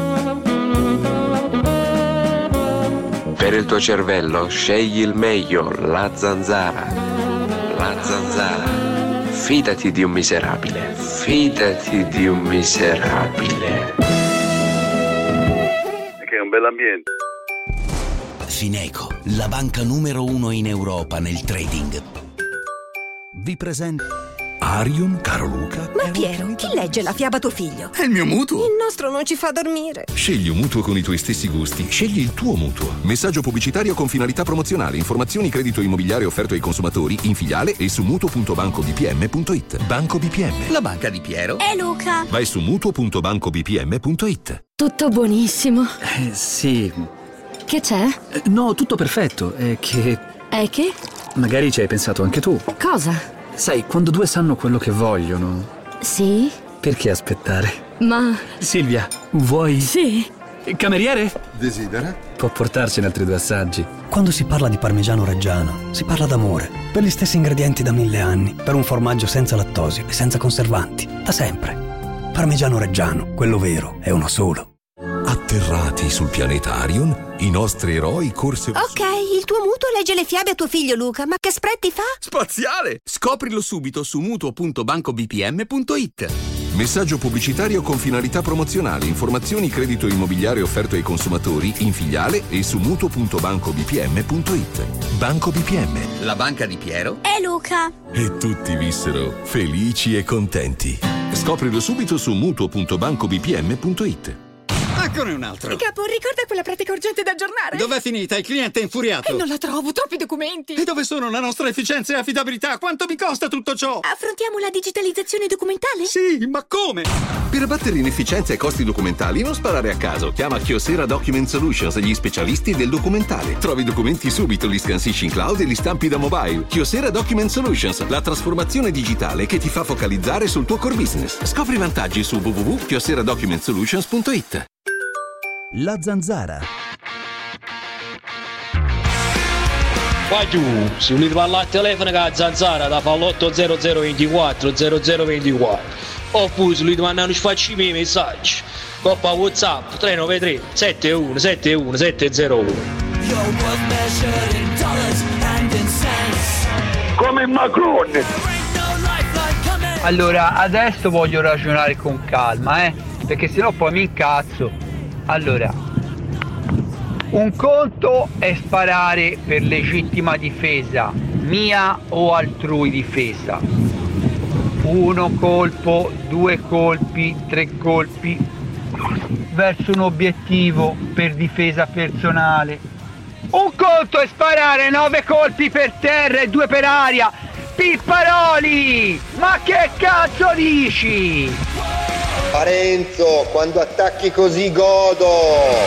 Per il tuo cervello scegli il meglio, la Zanzara. La Zanzara. Fidati di un miserabile, fidati di un miserabile. Che è un bell'ambiente. Fineco, la banca numero 1 in Europa nel trading. Vi presento Arion, caro Luca. Ma Piero, chi legge la fiaba tuo figlio? È il mio mutuo. Il nostro non ci fa dormire. Scegli un mutuo con i tuoi stessi gusti. Scegli il tuo mutuo. Messaggio pubblicitario con finalità promozionale. Informazioni credito immobiliare offerto ai consumatori in filiale e su mutuo.bancobpm.it. Banco BPM. La banca di Piero. E Luca. Vai su mutuo.bancobpm.it. Tutto buonissimo. Sì. Che c'è? No, tutto perfetto. È che... È che? Magari ci hai pensato anche tu. Cosa? Sai, quando due sanno quello che vogliono... Sì? Perché aspettare? Ma... Silvia, vuoi? Sì. Cameriere? Desidera? Può portarcene altri 2 assaggi. Quando si parla di parmigiano reggiano, si parla d'amore. Per gli stessi ingredienti da 1000 anni. Per un formaggio senza lattosio e senza conservanti. Da sempre. Parmigiano reggiano, quello vero, è uno solo. Atterrati sul pianeta Arion, i nostri eroi corsero... Ok, il tuo mutuo legge le fiabe a tuo figlio Luca, ma che spread ti fa? Spaziale! Scoprilo subito su mutuo.bancobpm.it. Messaggio pubblicitario con finalità promozionali. Informazioni credito immobiliare offerto ai consumatori in filiale e su mutuo.bancobpm.it. Banco BPM. La banca di Piero E Luca. E tutti vissero felici e contenti. Scoprilo subito su mutuo.bancobpm.it. Eccone un altro. Capo, ricorda quella pratica urgente da aggiornare? Dov'è finita? Il cliente è infuriato. Non la trovo, troppi documenti. E dove sono la nostra efficienza e affidabilità? Quanto mi costa tutto ciò? Affrontiamo la digitalizzazione documentale? Sì, ma come? Per abbattere inefficienza e costi documentali non sparare a caso. Chiama Kyocera Document Solutions, gli specialisti del documentale. Trovi documenti subito, li scansisci in cloud e li stampi da mobile. Kyocera Document Solutions, la trasformazione digitale che ti fa focalizzare sul tuo core business. Scopri i vantaggi su www.kyoceradocumentsolutions.it. La Zanzara. Qua giù, se volete parlare al telefono con la Zanzara da fa l'80024 0024 oppure se volete mandare un sfacci messaggi coppa WhatsApp 393 71 71 701. Come Macron. Allora, adesso voglio ragionare con calma, perché sennò poi mi incazzo. Allora, un conto è sparare per legittima difesa, mia o altrui difesa. 1 colpo, 2 colpi, 3 colpi verso un obiettivo per difesa personale. Un conto è sparare 9 colpi per terra e 2 per aria. Pipparoli! Ma che cazzo dici? Parenzo, quando attacchi così godo!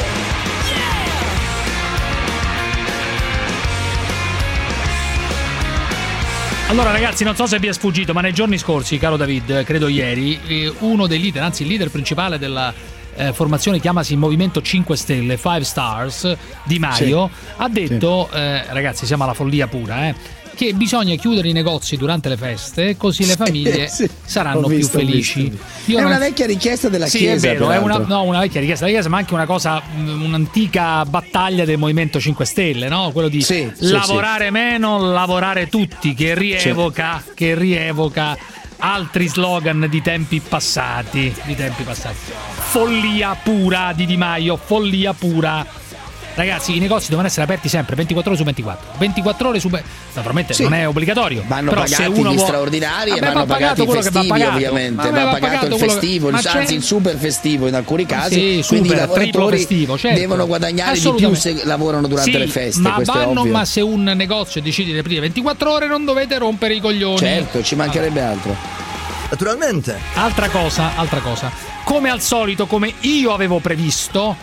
Allora ragazzi, non so se vi è sfuggito, ma nei giorni scorsi, caro David, credo ieri, uno dei leader, anzi il leader principale della formazione, chiamasi Movimento 5 Stelle, 5 Stars, Di Maio, ha detto, ragazzi siamo alla follia pura, che bisogna chiudere i negozi durante le feste, così le famiglie saranno più felici. È una vecchia richiesta della Chiesa. È vero, è una vecchia richiesta della Chiesa, ma anche una cosa, un'antica battaglia del Movimento 5 Stelle, no? Quello di lavorare meno, lavorare tutti, che rievoca altri slogan di tempi passati. Follia pura di Di Maio, follia pura. Ragazzi, i negozi devono essere aperti sempre 24 ore su 24. 24 ore su naturalmente non è obbligatorio. Vanno però pagati se uno gli straordinari e vanno pagati i festivi, ovviamente. Va pagato il festivo, anzi il super festivo in alcuni casi. Quindi i lavoratori festivo, devono guadagnare di più se lavorano durante le feste. Ma ma se un negozio decide di aprire 24 ore non dovete rompere i coglioni. Certo, ci mancherebbe altro. Naturalmente. Altra cosa. Come al solito, come io avevo previsto,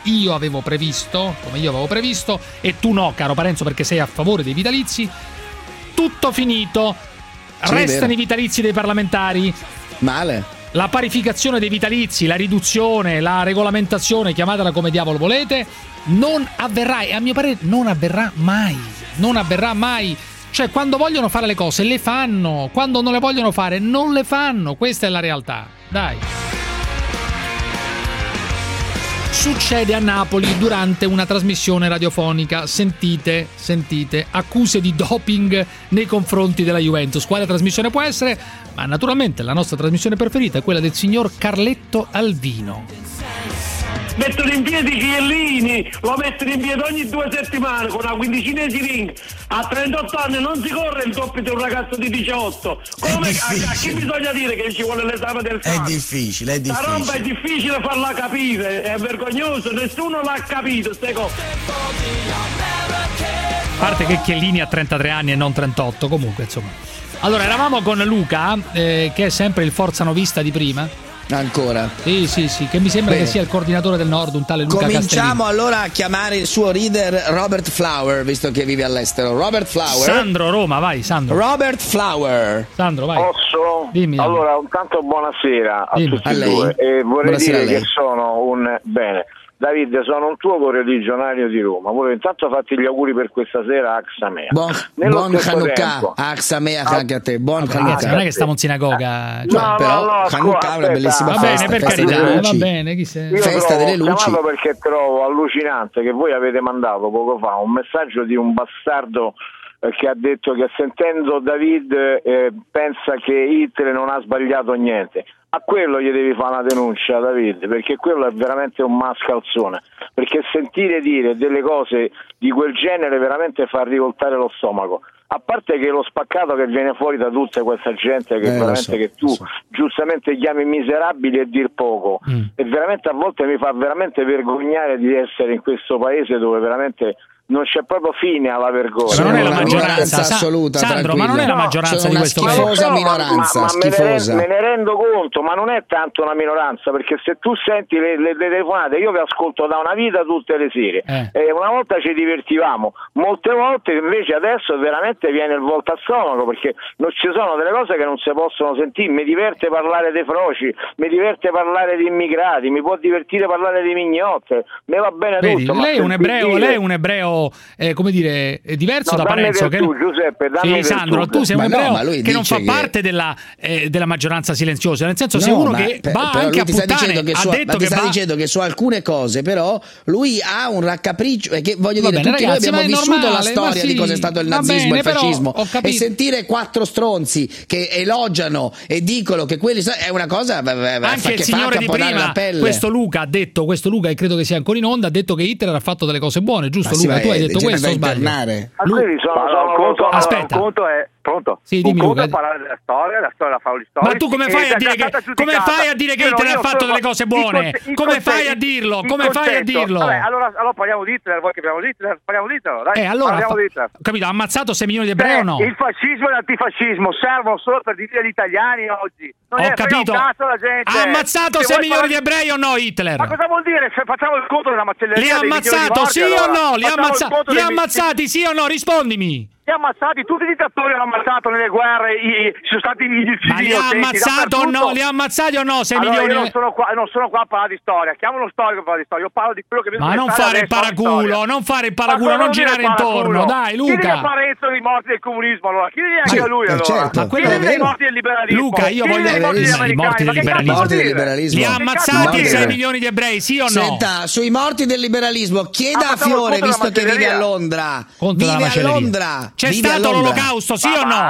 e tu no, caro Parenzo, perché sei a favore dei vitalizi, tutto finito. Restano i vitalizi dei parlamentari. Male. La parificazione dei vitalizi, la riduzione, la regolamentazione, chiamatela come diavolo volete, non avverrà, e a mio parere non avverrà mai. Cioè, quando vogliono fare le cose le fanno, quando non le vogliono fare non le fanno. Questa è la realtà. Dai. Succede a Napoli durante una trasmissione radiofonica. Sentite, accuse di doping nei confronti della Juventus. Quale trasmissione può essere? Ma naturalmente la nostra trasmissione preferita è quella del signor Carletto Alvino. Mettono in piedi Chiellini, lo mettono in piedi ogni 2 settimane con una quindicina di ring. A 38 anni non si corre il doppio di un ragazzo di 18. Come a chi bisogna dire che ci vuole l'esame del sangue? È difficile. La roba è difficile farla capire, è vergognoso, nessuno l'ha capito ste cose. A parte che Chiellini ha 33 anni e non 38, comunque insomma. Allora, eravamo con Luca, che è sempre il forza novista di prima. Ancora. Sì, che mi sembra che sia il coordinatore del Nord, un tale Luca Castellini. Cominciamo allora a chiamare il suo leader Robert Flower, visto che vive all'estero. Robert Flower. Sandro Roma, vai Sandro. Robert Flower. Sandro, vai. Posso? Dimmi. Allora, intanto buonasera a tutti a e lei. due. E vorrei Buonasera dire a lei. che sono un... Bene. David, sono un tuo correligionario di Roma. Volevo intanto farti gli auguri per questa sera, Aksamea. Buon Hanukkah, Aksamea anche a te. Buon Ragazzi, Hanukkah. non è che stiamo in sinagoga. Però Hanukkah è una bellissima va festa. bene, per festa carità, delle luci. va bene, chi sei? Io Festa delle luci. chiamato perché trovo allucinante che voi avete mandato poco fa un messaggio di un bastardo che ha detto che sentendo David pensa che Hitler non ha sbagliato niente. A quello gli devi fare una denuncia, David, perché quello è veramente un mascalzone, perché sentire dire delle cose di quel genere veramente fa rivoltare lo stomaco. A parte che lo spaccato che viene fuori da tutta questa gente che veramente che tu giustamente chiami miserabili e dir poco, e veramente a volte mi fa veramente vergognare di essere in questo paese dove veramente non c'è proprio fine alla vergogna. Ma non è la maggioranza assoluta, Sandro, ma non è la maggioranza di questo paese. Schifosa minoranza, ma schifosa. me ne rendo conto, ma non è tanto una minoranza, perché se tu senti le telefonate, io vi ascolto da una vita tutte le sere, e una volta ci divertivamo, molte volte invece adesso veramente viene il volto a stomaco, perché non ci sono delle cose che non si possono sentire. Mi diverte parlare dei froci, mi diverte parlare di immigrati, mi può divertire parlare di mignotte, me va bene. Vedi, tutto. lei è un ebreo come dire, diverso da Parenzo. Tu, Giuseppe, dammi Sandro, tu sei un ebreo che non fa parte della maggioranza silenziosa, nel senso sei uno che va anche a puttane. Sta dicendo che su alcune cose però lui ha un raccapriccio, e che voglio dire, tutti noi abbiamo vissuto la storia di cosa è stato il nazismo e il fascismo, e sentire quattro stronzi che elogiano e dicono che quelli è una cosa anche il signore di prima, questo Luca, e credo che sia ancora in onda, ha detto che Hitler ha fatto delle cose buone, giusto Luca? Tu hai detto questo o sbaglio? Aspetta. Un conto è pronto. Sì, dimmi, un conto Luca. è parlare della storia la fa storica. Ma tu come fai a dire che Hitler ha fatto delle cose buone? Come fai a dirlo? Vabbè, allora parliamo di Hitler, voi che parliamo di Hitler, dai. Parliamo di Hitler. Capito, ha ammazzato 6 milioni di ebrei o no? Il fascismo e l'antifascismo servono solo per dividere gli italiani oggi. Non ho capito. Un cazzo la gente. Ha ammazzato 6 milioni di ebrei o no Hitler? Ma cosa vuol dire? Se facciamo il conto della macelleria. Li ha ammazzato, sì o no? Li ha ammazzati, sì o no? Rispondimi. Li ha ammazzati, tutti i dittatori hanno ammazzato nelle guerre, ci sono stati i civili. Ma li ha ammazzati o no? Li ha ammazzati o no? 6 milioni? Io non sono qua a parlare di storia, chiamo uno storico a parlare di storia, io parlo di quello che ma non fare il paraculo, non girare intorno, dai Luca. Chi è Parenzo dei morti del comunismo allora? Chi è anche lui allora? Certo, ma quello dei morti del liberalismo? Luca, io voglio i morti del liberalismo. Li ha ammazzati 6 milioni di ebrei, sì o no? Senta, sui morti del liberalismo chieda a Fiore, visto che vive a Londra. Vive a Londra. C'è stato l'olocausto, sì o no?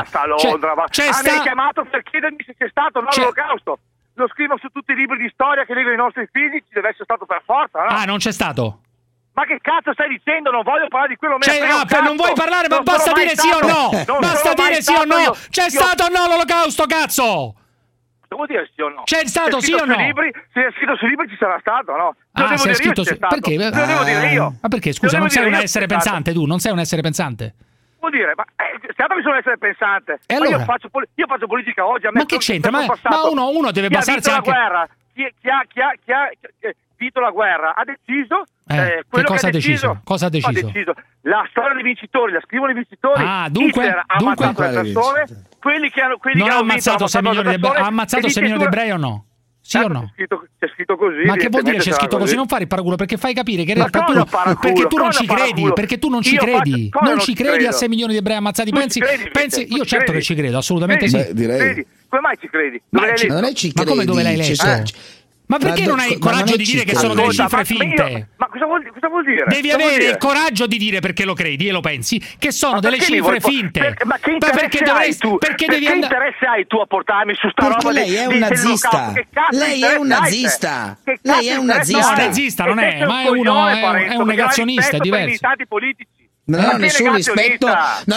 Mi hai chiamato per chiedermi se c'è stato l'olocausto. Lo scrivo su tutti i libri di storia che leggono i nostri figli, ci deve essere stato per forza, no? Ah, non c'è stato? Ma che cazzo stai dicendo? Non voglio parlare di quello. Non vuoi parlare, ma basta dire sì o no? Basta dire sì o no? C'è stato o no l'olocausto, cazzo? Devo dire sì o no? C'è stato sì o no? Se è scritto sui libri ci sarà stato, no? Ah, se è scritto su... Perché? Lo devo dire io. Ma perché? Scusa, non sei un essere pensante tu? Non sei un essere pensante? Vuol dire, ma certo che sono essere pensante. E allora? Io faccio politica oggi. Ma che c'entra? Ma uno deve basarsi anche... Chi ha vinto la guerra ha deciso che cosa ha deciso? Cosa ha deciso? La storia dei vincitori, la scrivono i vincitori. Ah, dunque Hitler ha ammazzato le persone, quelli che hanno non ha ammazzato 6 milioni di ebrei, ha ammazzato 6 milioni di ebrei o no? Sì o no? C'è scritto così. Ma che vuol dire c'è scritto così? Non fare il paraculo, perché fai capire che in realtà perché tu non ci credi, perché tu non ci credi. Non ci credi a 6 milioni di ebrei ammazzati. Pensi, io certo che ci credo, assolutamente sì. Direi. Come mai ci credi? Ma come dove l'hai letto? Ma perché non hai il coraggio di dire che sono delle cifre finte? Ma cosa vuol dire? Devi avere il coraggio di dire, perché lo credi e lo pensi, che sono delle cifre finte. Ma che interesse hai tu? Perché interesse hai tu a portarmi su sta roba? Lei è un nazista. Lei è un nazista. Lei è un nazista. No, nazista non è, ma è un negazionista, è diverso. Non ho nessun rispetto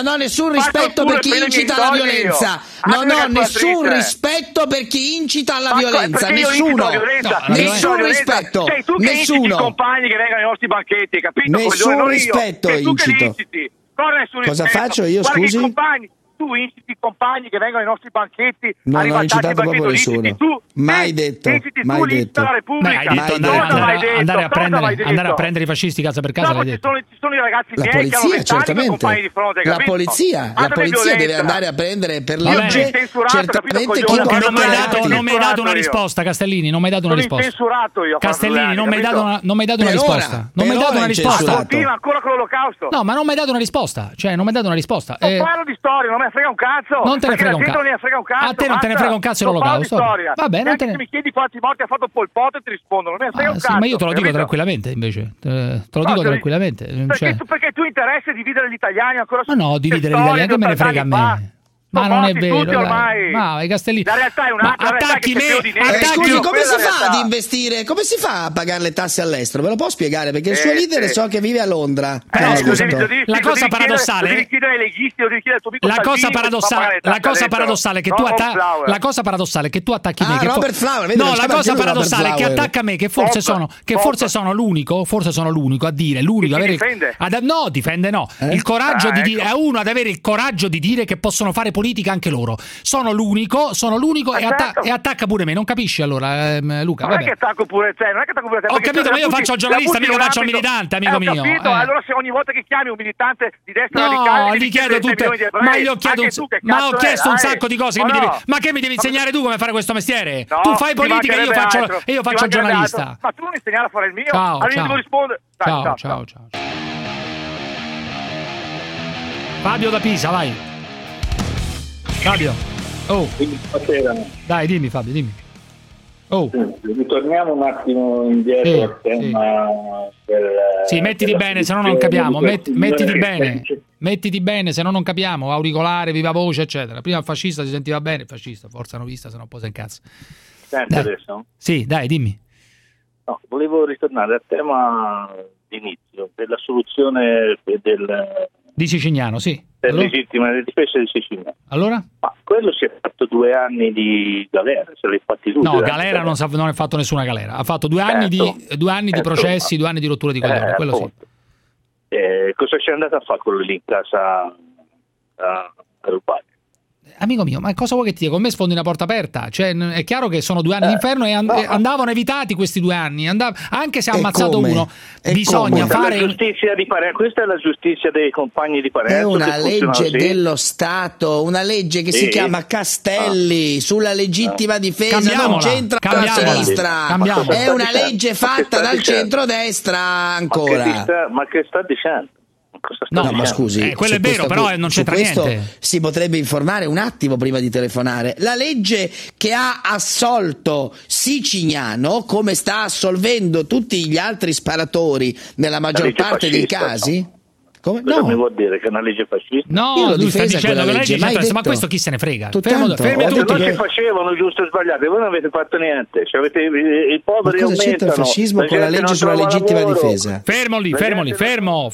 per chi incita alla violenza. Non ho nessun rispetto per chi incita alla violenza. Nessuno. Nessun rispetto. Sei tu che inciti i compagni che vengono ai nostri banchetti, capito? Nessun rispetto incito. Cosa faccio io, scusi? tu inciti i compagni che vengono ai nostri banchetti No, a non ho ribaltarci il incitato banchetto, proprio nessuno. inciti tu. Mai detto, Inciti mai tu detto. l'inizio della Repubblica. Hai detto andare a prendere i fascisti casa per casa, No, l'hai ci detto. sono i ragazzi La miei che hanno polizia, 20 anni con compagni di certamente. fronte, La capito? polizia Altre deve violenza. andare a prendere per Vabbè. legge. Censurato, Certamente capito, chi coglione? Non mi hai dato una Io. risposta, Castellini, non mi hai dato una Sono risposta. incensurato io. a 42 Castellini, anni, non mi hai capito? dato una risposta. Non mi hai dato una risposta. Continua ancora con l'olocausto. No, ma non mi hai dato una risposta. Cioè, non mi hai dato una risposta. Non parlo di storia, non me ne frega un cazzo. Non te ne Perché frega la un gente cazzo. non ne frega un cazzo. A te non te ne basta. frega un cazzo Non parlo di l'olocausto. storia. Vabbè, non Neanche te ne... se mi chiedi quanti morti ha fatto Pol Pot e ti rispondo, non me ne frega un Sì, cazzo. ma io te lo dico capito? tranquillamente, invece. Te lo dico tranquillamente. Perché tu interessi dividere gli italiani ancora su Ma no, dividere gli italiani, che me ne frega a me? Ma non è vero, ormai. ma i Castellini. La realtà è un'altra. Attacchi me. Scusi, come si fa ad investire? Come si fa a pagare le tasse all'estero? Ve lo può spiegare? Perché il suo leader so che vive a Londra. No, scusami, la cosa paradossale. Devi chiedere ai leghisti, lo devi chiedere al tuo amico La cosa paradossale che tu la cosa paradossale è che tu attacchi me. Robert Flower, vedi, No, non la c'era cosa più paradossale è che Robert attacca me, che forse sono l'unico a dire, l'unico Che avere difende? no, difende no. Il coraggio di dire, è uno ad avere il coraggio di dire che possono fare politica anche loro. Sono l'unico e attacca pure me, non capisci allora, Luca? Non è che attacco pure te, non è che attacco pure te. Ho capito, ma io faccio il giornalista, mica faccio il militante, amico mio. Ho capito, allora se ogni volta che chiami un militante di destra radicale, gli chiedo tutte, ma io ho chiesto un sacco di cose, ma che mi devi insegnare tu come fare questo mestiere? Tu fai politica e io faccio il giornalista. Ma tu non insegnare a fare il mio? Ciao, devo rispondere. Ciao. Fabio da Pisa, vai. Fabio. Oh. Dai, dimmi Fabio, dimmi. Oh. Ritorniamo un attimo indietro al tema del... Sì, mettiti bene, se no non capiamo. Mettiti bene, se no non capiamo. Auricolare, viva voce, eccetera. Prima il fascista si sentiva bene, il fascista, forza novista, se no poi si incazza. Senti adesso? Sì, dai, dimmi. No, volevo ritornare al tema d'inizio, della soluzione di Sicignano, sì. Per legittima difesa di Sicignano. Allora? Ma quello si è fatto 2 anni di galera, se l'hai fatti lui. No, galera non ha fatto nessuna galera. Ha fatto 2 anni di processi, 2 anni di rottura di coglioni, quello sì. Cosa c'è andato a fare quello lì in casa a rubare? Amico mio, ma cosa vuoi che ti dica? Con me sfondi una porta aperta. Cioè, è chiaro che sono 2 anni d'inferno e andavano evitati questi 2 anni. Anche se ha ammazzato uno, bisogna fare. Questa è la giustizia dei compagni di Parenzo. È una legge dello Stato, una legge che si chiama Castelli sulla legittima difesa. Non c'entra la sinistra. È una legge fatta dal centrodestra ancora. Ma che sta dicendo? No, ma scusi, quello è vero, però non c'entra niente. Si potrebbe informare un attimo prima di telefonare. La legge che ha assolto Sicignano, come sta assolvendo tutti gli altri sparatori nella maggior parte dei casi? Come? Cosa mi vuol dire? Che è una legge fascista? No, lui sta dicendo che la legge fascista, ma questo chi se ne frega? Fermi tutti. Non si facevano giusto o sbagliato, voi non avete fatto niente. Cioè, i poveri aumentano. Cosa c'entra il fascismo con la legge sulla legittima difesa? Fermo lì, fermo.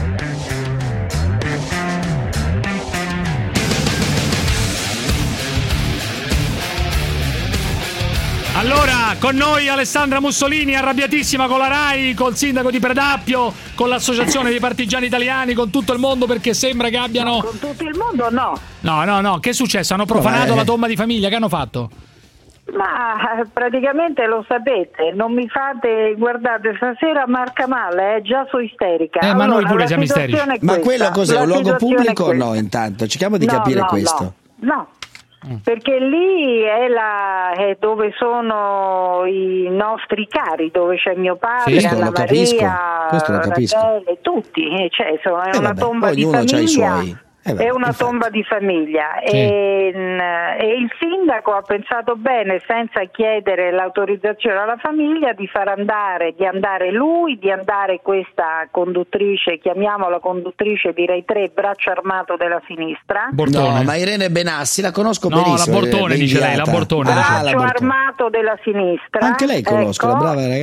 Allora, con noi Alessandra Mussolini, arrabbiatissima con la RAI, col sindaco di Predappio, con l'associazione dei partigiani italiani, con tutto il mondo, perché sembra che abbiano... Con tutto il mondo no. No, che è successo? Hanno profanato la tomba di famiglia, che hanno fatto? Ma praticamente lo sapete, non mi fate, guardate, stasera marca male, già sono isterica. Ma noi pure siamo isterici. Ma quello cos'è, un luogo pubblico o no? Intanto, cerchiamo di capire questo. No. Perché lì è dove sono i nostri cari, dove c'è mio padre, Anna Maria, Rachele, tutti, cioè, è una tomba di famiglia. È una tomba di famiglia e il sindaco ha pensato bene, senza chiedere l'autorizzazione alla famiglia, di andare lui, di andare questa conduttrice, chiamiamola conduttrice di Rai 3, braccio armato della sinistra. Bortone. No, ma Irene Benassi la conosco benissimo. La Bortone dice lei, la Bortone. Braccio armato della sinistra. Anche lei conosco, la brava ragazza.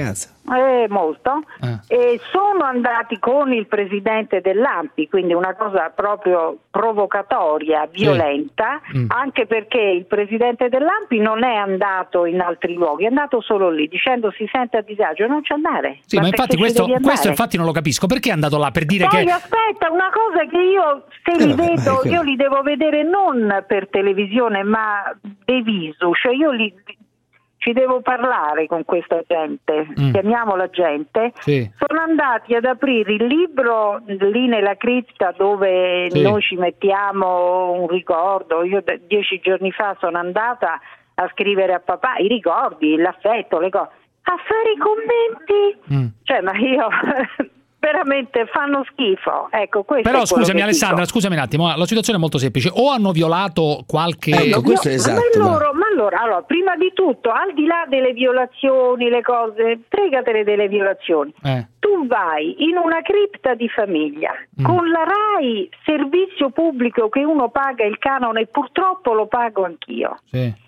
molto, e sono andati con il presidente dell'ANPI, quindi una cosa proprio provocatoria, violenta, anche perché il presidente dell'ANPI non è andato in altri luoghi, è andato solo lì dicendo si sente a disagio, non c'è andare. Sì, ma infatti questo infatti non lo capisco, perché è andato là per dire poi che... aspetta, una cosa che io se li vedo, io li devo vedere non per televisione ma de visu, cioè io ci devo parlare con questa gente, chiamiamola gente. Sono andati ad aprire il libro lì nella cripta dove noi ci mettiamo un ricordo. Io 10 giorni fa sono andata a scrivere a papà i ricordi, l'affetto, le cose, a fare i commenti, cioè ma io veramente fanno schifo. Ecco, questo però è quello scusami che Alessandra, dico. scusami un attimo, la situazione è molto semplice: o hanno violato qualche... questo è esatto. Ma allora, prima di tutto, al di là delle violazioni, le cose, fregatele delle violazioni. Tu vai in una cripta di famiglia con la RAI, servizio pubblico che uno paga il canone, purtroppo lo pago anch'io.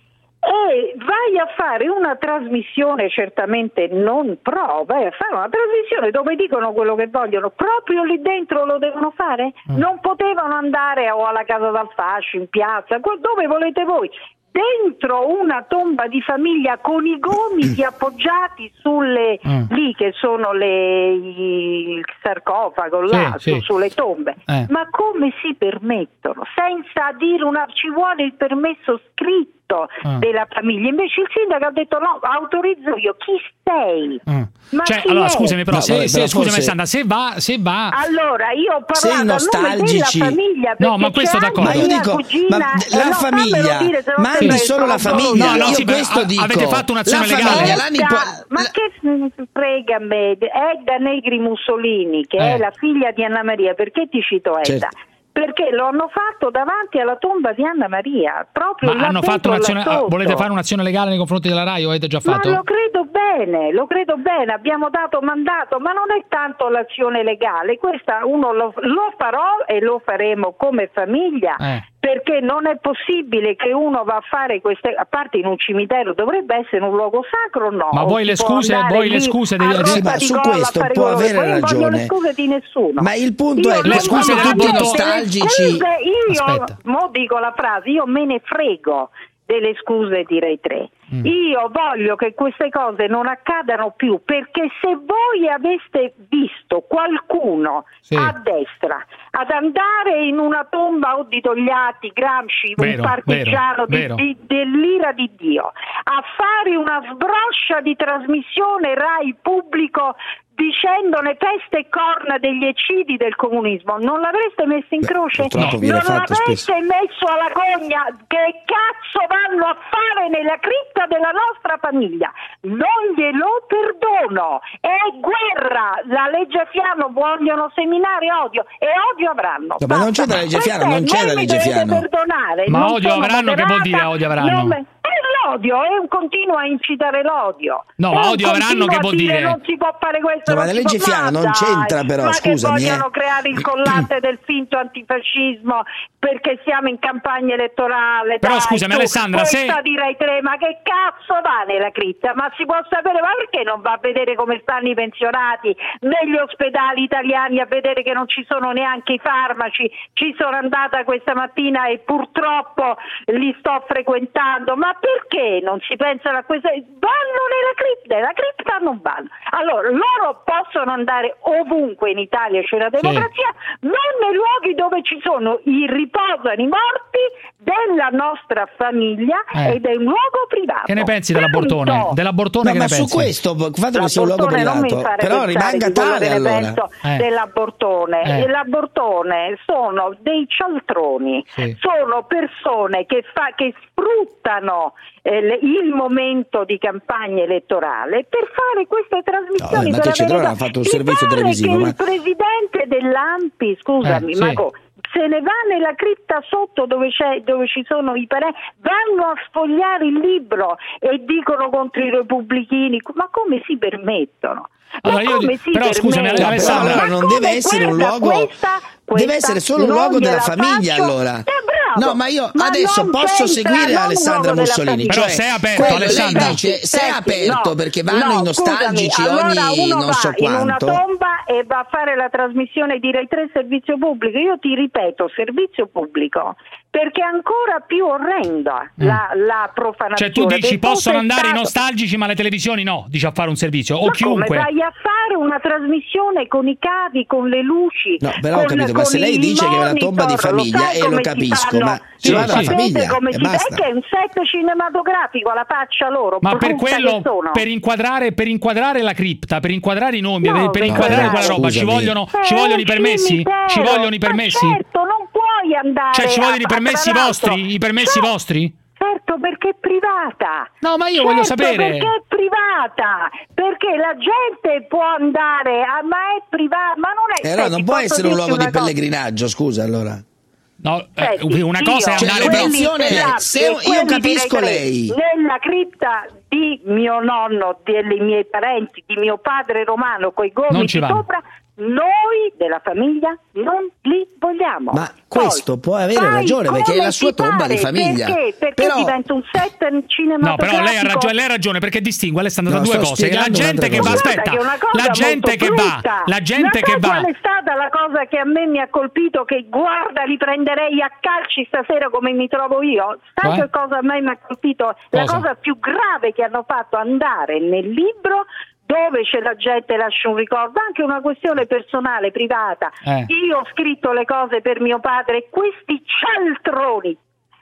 E vai a fare una trasmissione, certamente non vai a fare una trasmissione dove dicono quello che vogliono, proprio lì dentro lo devono fare? Non potevano andare o alla casa dal fascio, in piazza, dove volete voi, dentro una tomba di famiglia con i gomiti appoggiati sulle lì che sono il sarcofago là sulle tombe, ma come si permettono senza dire ci vuole il permesso scritto della famiglia? Invece il sindaco ha detto no, autorizzo io. Chi sei? Ma cioè, chi allora è? scusami però, scusami Alessandra, se va allora io ho parlato sei nostalgici della famiglia, no, ma questo d'accordo, ma io dico cugina, la famiglia mandi solo la famiglia, questo dico, avete fatto un'azione legale, ma che frega a me Edda Negri Mussolini che è la figlia di Anna Maria, perché ti cito Edda? Perché lo hanno fatto davanti alla tomba di Anna Maria, proprio. Ma hanno fatto un'azione, volete fare un'azione legale nei confronti della RAI o avete già fatto? Ma lo credo bene, abbiamo dato mandato, ma non è tanto l'azione legale, questa uno lo farò e lo faremo come famiglia. Perché non è possibile che uno va a fare queste, a parte in un cimitero dovrebbe essere un luogo sacro, no? Ma voi le scuse ma su questo può avere ragione. Non voglio le scuse di nessuno. Ma il punto è le scuse tutti nostalgici. Io mo dico la frase, io me ne frego delle scuse di Rai 3. Io voglio che queste cose non accadano più, perché se voi aveste visto qualcuno a destra ad andare in una tomba o di Togliatti, Gramsci, un partigiano dell'ira di Dio, a fare una sbroscia di trasmissione Rai pubblico dicendone peste e corna degli eccidi del comunismo, non l'avreste messo in croce? Non l'avreste messo alla gogna? Che cazzo vanno a fare nella cripta della nostra famiglia? Non glielo perdono, è guerra, la legge Fiano, vogliono seminare odio e odio avranno. Ma non c'è la legge Fiano, non c'è la legge Fiano. Ma odio avranno, che vuol dire odio avranno? L'odio è un continuo a incitare l'odio. No, ma odio avranno che vuol dire? Non si può fare questo. Ma la legge Fiano non c'entra, però, ma scusami. Che vogliono creare il collante del finto antifascismo perché siamo in campagna elettorale. Però scusami Alessandra, direi ma che cazzo va nella cripta? Ma si può sapere, ma perché non va a vedere come stanno i pensionati negli ospedali italiani, a vedere che non ci sono neanche i farmaci? Ci sono andata questa mattina e purtroppo li sto frequentando. Ma perché non si pensano a questo? Vanno nella cripta non vanno. Allora loro possono andare ovunque in Italia, c'è la democrazia, non nei luoghi dove ci sono i riposano i morti della nostra famiglia ed è un luogo privato. Che ne pensi dell'abortone? Dell'abortone, no, che ma ne pensi? su questo fatelo sia un luogo privato, però rimanga tale allora. Dell'abortone. L'abortone sono dei cialtroni, sono persone che sfruttano il momento di campagna elettorale per fare queste trasmissioni. Ha fatto un servizio televisivo. Il presidente dell'ANPI, scusami, Marco, se ne va nella cripta sotto dove ci sono i parenti, vanno a sfogliare il libro e dicono contro i repubblichini, ma come si permettono? Allora scusami Alessandra, non deve essere un luogo deve essere solo un luogo della famiglia, allora. No, ma io adesso posso seguire Alessandra Mussolini. Però se è aperto, Alessandra. Lei dice, se è aperto, perché vanno i nostalgici ogni non so quanto. In una tomba e va a fare la trasmissione di Rai 3 servizio pubblico. Io ti ripeto, servizio pubblico, perché è ancora più orrenda la profanazione. Cioè tu dici possono andare i nostalgici ma le televisioni no, dici a fare un servizio, o chiunque. Come vai a fare una trasmissione con i cavi, con le luci? No, però ho capito, ma se lei dice che è una tomba di famiglia, e lo capisco, ma ci va la famiglia come e si basta. che è un set cinematografico alla faccia loro, ma per quello, per inquadrare la cripta, per inquadrare i nomi, per inquadrare quella roba, ci vogliono i permessi? Ci vogliono i permessi? Certo, non puoi andare. Cioè ci vogliono i permessi vostri? I permessi vostri? Certo, perché è privata. No, ma io voglio sapere. Perché è privata, perché la gente può andare, ma è privata, ma non è. Allora non può essere un luogo di pellegrinaggio, scusa, allora. No, una cosa è andare se io capisco lei. Nella cripta di mio nonno, dei miei parenti, di mio padre romano coi gomiti sopra, noi della famiglia non li vogliamo. Ma questo può avere ragione, perché è la sua tomba di famiglia. Perché però diventa un set cinematografico. No, però lei ha ragione, perché distingue Alessandra da due cose. La gente che va, aspetta, la gente che va. Qual è stata la cosa che a me mi ha colpito, che guarda, li prenderei a calci stasera come mi trovo io? Sai che cosa a me mi ha colpito? La cosa più grave che hanno fatto, andare nel libro dove c'è la gente, lascia un ricordo, anche una questione personale, privata. Io ho scritto le cose per mio padre, questi cialtroni,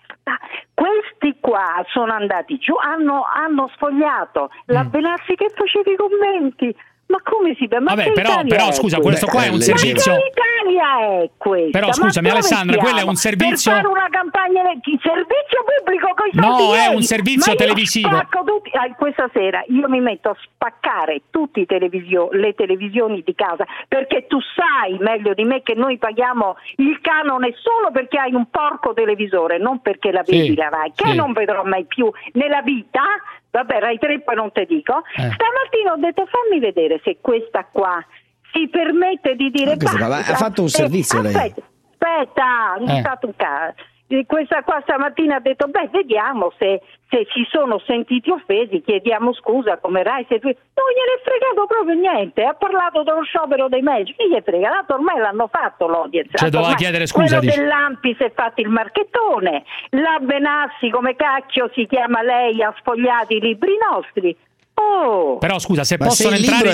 questi qua sono andati giù, hanno sfogliato la Benassi che faceva i commenti. Ma come si fa? Vabbè, però scusa, questo qua è un servizio. Ma che Italia è questa? Però scusami Alessandra, quello è un servizio. Per fare una campagna di servizio pubblico coi soldi No, miei. è un servizio televisivo. Questa sera io mi metto a spaccare tutte le televisioni di casa, perché tu sai meglio di me che noi paghiamo il canone solo perché hai un porco televisore, non perché la vedi la Rai, che non vedrò mai più nella vita. Vabbè, Rai 3 poi non te dico. Stamattina ho detto fammi vedere se questa qua si permette di dire ha fatto un servizio lei. Aspetta, non è stato un caso. Questa qua stamattina ha detto vediamo se si sono sentiti offesi, chiediamo scusa come Rai. Non gliene è fregato proprio niente, ha parlato dello sciopero dei medici, chi gli è fregato? Ormai l'hanno fatto l'audience. Cioè doveva chiedere scusa. Quello dell'Ampi si è fatto il marchettone, la Benassi, come cacchio si chiama lei, ha sfogliato i libri nostri. Però scusa, se possono entrare i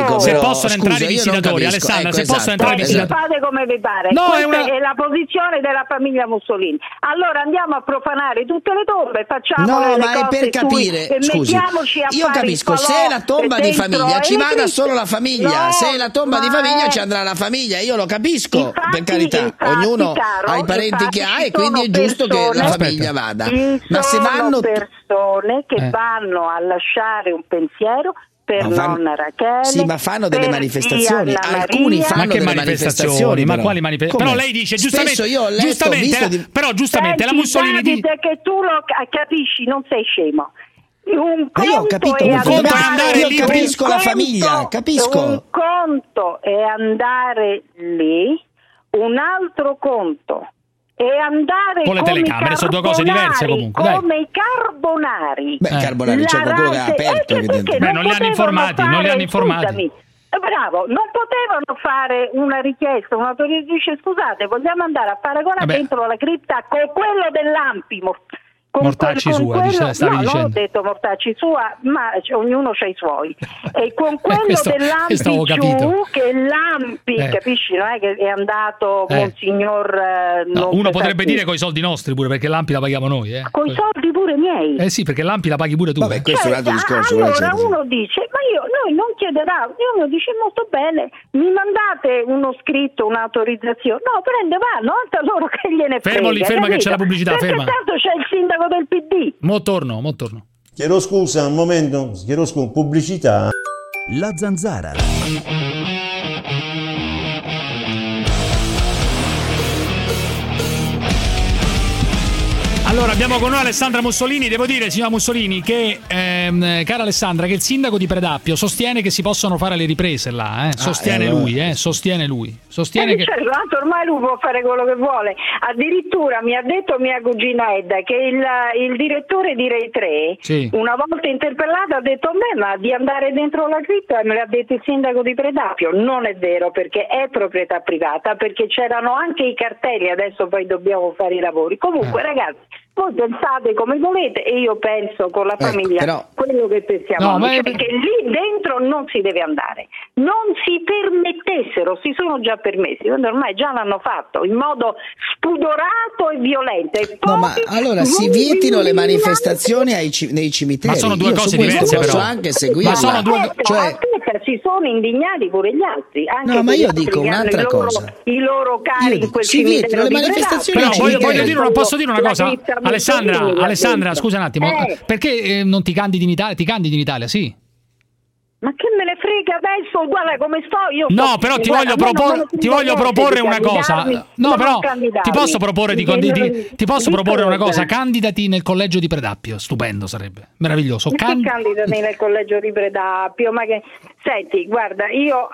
visitatori, Alessandra, se possono entrare i visitatori. Fate come vi pare. No, questa è la posizione della famiglia Mussolini. Allora andiamo a profanare tutte le tombe, facciamo le ma è per capire, scusi, io capisco, se è la tomba di famiglia ci vada solo la famiglia, se è la tomba di famiglia ci andrà la famiglia, io lo capisco, per carità, ognuno ha i parenti che ha e quindi è giusto che la famiglia vada. Ma se vanno persone che vanno a lasciare un pensiero per nonna Rachele. Sì, ma fanno delle manifestazioni. Alcuni fanno delle manifestazioni. Ma quali manifestazioni? Però lei dice giustamente. Però giustamente la Mussolini dice che tu lo capisci, non sei scemo. Un conto io ho capito, è andare io capisco la famiglia, capisco. Un conto è andare lì, un altro conto e andare con le telecamere, sono due cose diverse comunque. Come i carbonari. Beh, i carbonari c'è qualcuno che ha aperto. Non li hanno informati, Scusami. Bravo, non potevano fare una richiesta, un'autorizzazione, scusate, vogliamo andare a paragonare dentro la cripta con quello dell'Ampi. Mortacci sua, stavi dicendo. Non ho detto mortacci sua, ma ognuno c'ha i suoi. E con quello dell'Ampi giù, che l'Ampi, capisci, non è che è andato Monsignor... uno potrebbe dire coi soldi nostri pure, perché l'Ampi la paghiamo noi. Coi soldi pure miei. Sì, perché l'Ampi la paghi pure tu. Vabbè, questo è un altro discorso. Allora uno dice, ma noi non chiederà, uno dice molto bene, mi mandate uno scritto, un'autorizzazione. No, vanno, a loro che gliene frega. Ferma che c'è la pubblicità, perché ferma. Tanto c'è il sindaco del PD. Mo torno. Chiedo scusa un momento, pubblicità. La Zanzara. Allora, abbiamo con noi Alessandra Mussolini. Devo dire, signora Mussolini, che cara Alessandra, che il sindaco di Predappio sostiene che si possono fare le riprese là, sostiene lui. Sostiene che certo, ormai lui può fare quello che vuole. Addirittura mi ha detto mia cugina Edda che il direttore di Rai 3 una volta interpellato ha detto a me, ma di andare dentro la cripta me l'ha detto il sindaco di Predappio. Non è vero, perché è proprietà privata, perché c'erano anche i cartelli, adesso poi dobbiamo fare i lavori. Comunque ragazzi, voi pensate come volete e io penso con la famiglia quello che pensiamo, perché lì dentro non si deve andare, non si permettessero, si sono già permessi, ormai già l'hanno fatto in modo spudorato e violento. E no, ma allora si vietino le manifestazioni nei cimiteri. Ma sono due cose diverse, posso però. Anche seguire. Ma sono aspetta, si sono indignati pure gli altri. Anche no, ma io dico un'altra cosa. I loro cari in quel si vietino le manifestazioni. Però voglio dire, posso dire una cosa? Alessandra, scusa un attimo, perché non ti candidi in Italia? Ti candidi in Italia, sì. Ma che me ne frega adesso, guarda come sto io. No, però ti voglio proporre una cosa. No, però ti posso proporre una cosa. Candidati nel collegio di Predappio, stupendo sarebbe. Meraviglioso. Candidati nel collegio di Predappio, ma che senti, guarda, io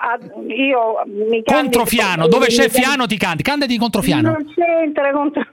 mi contro Fiano, dove c'è Fiano ti candidati contro Fiano. Non c'entra contro.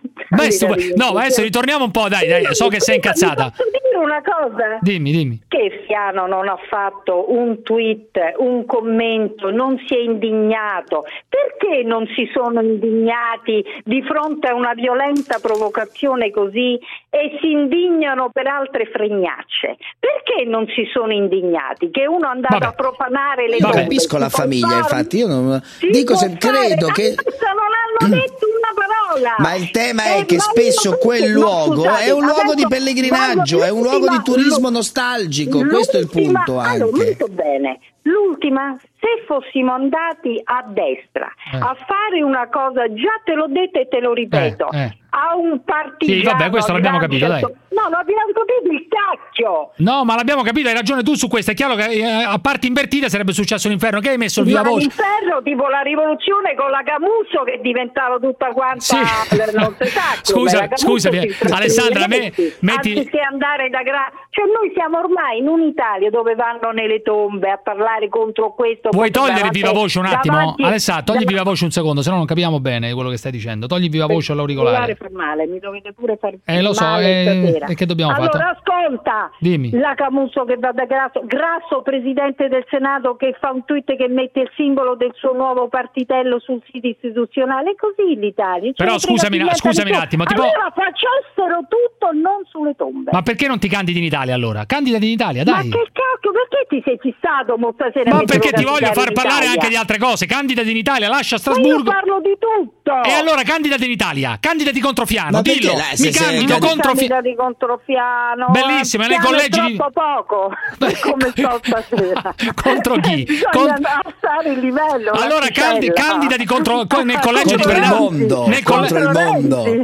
No, adesso ritorniamo un po', dai, so che sei incazzata. Posso dire una cosa? Dimmi. Che Fiano non ha fatto un tweet, un commento, non si è indignato. Perché non si sono indignati di fronte a una violenta provocazione così e si indignano per altre fregnacce? Perché non si sono indignati? Che uno è andato a profanare le tombe. Io capisco la famiglia, infatti io non dico se credo che non hanno detto una parola. Ma il tema è che spesso quel luogo è un luogo di pellegrinaggio, è un luogo di turismo nostalgico, questo è il punto anche. Allora, molto bene. L'ultima, se fossimo andati a destra a fare una cosa, già te l'ho detto e te lo ripeto, a un partigiano. Sì, vabbè, questo l'abbiamo capito, dai. No, l'abbiamo capito il cacchio. No, ma l'abbiamo capito, hai ragione tu su questo. È chiaro che a parti invertite sarebbe successo l'inferno. Che hai messo il viva voce? L'inferno, tipo la rivoluzione con la Camusso che diventava tutta quanta non si sa. Scusami, Alessandra, metti anziché andare da cioè noi siamo ormai in un'Italia dove vanno nelle tombe a parlare contro questo. Vuoi togliere viva voce un attimo? Alessandra, togli viva voce un secondo, se no non capiamo bene quello che stai dicendo. Togli viva voce all'auricolare. Fa male, mi dovete pure far lo so, male e che dobbiamo fare? Allora ascolta, dimmi. La Camusso che va da Grasso, presidente del Senato, che fa un tweet che mette il simbolo del suo nuovo partitello sul sito istituzionale, così l'Italia. Però scusami un attimo, allora facessero tutto, non sulle tombe. Ma perché non ti candidi in Italia allora? Candidati in Italia, dai. Ma che cacchio, perché ti sei fissato stasera? Ma perché ti voglio far parlare anche di altre cose. Candidati in Italia, lascia Strasburgo. Ma io parlo di tutto. E allora candidati in Italia, candidati contro Fiano, ma dillo. Mi candido contro Fiano. Contro Fiano. Bellissima, nei collegi di poco. Come sto stasera. Contro chi? Abbassare il livello. Allora candidati nel collegio di Predappio. Contro il mondo.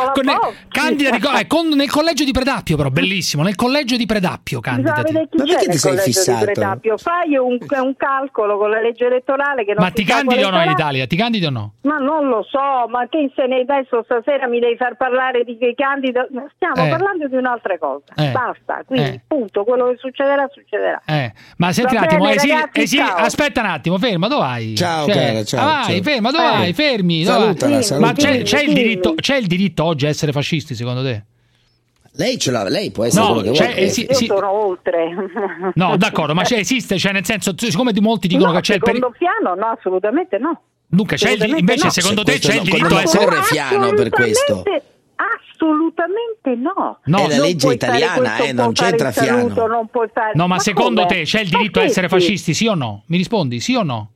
Candidati nel collegio di Predappio, però bellissimo, nel collegio di Predappio candidati. Ma perché ti sei fissato? Fai un calcolo con la legge elettorale che non ma ti candidi o no in Italia? Ti candidi o no? Ma non lo so, ma che se ne adesso stasera mi devi far parlare di che candido? Stiamo parlando di un'altra cosa. Basta, quindi punto, quello che succederà. Ma senti un attimo, aspetta un attimo, ferma, dove vai? Ciao, cara, ciao. Vai, ferma, dove vai? Fermi. Salutala. Ma c'è il diritto oggi a essere fascisti, secondo te? Lei ce l'ha, lei può essere quello che vuole. Io sono oltre. No, d'accordo, ma esiste, nel senso, siccome molti dicono che c'è il secondo Fiano, no, assolutamente no. Dunque, invece secondo te c'è il diritto a essere Fiano per questo? Assolutamente no. È la legge italiana, non c'entra Fiano. No, ma secondo te c'è il diritto a essere fascisti, sì o no? Mi rispondi, sì o no?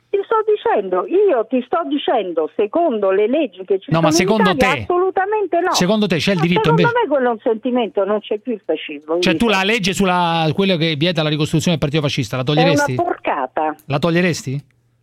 Ti sto dicendo, secondo le leggi che ci sono ma secondo in Italia, te, assolutamente no. Secondo te c'è il diritto invece? Secondo me quello è un sentimento, non c'è più il fascismo. Cioè tu la legge sulla quello che vieta la ricostruzione del partito fascista la toglieresti? È una porcata. La toglieresti?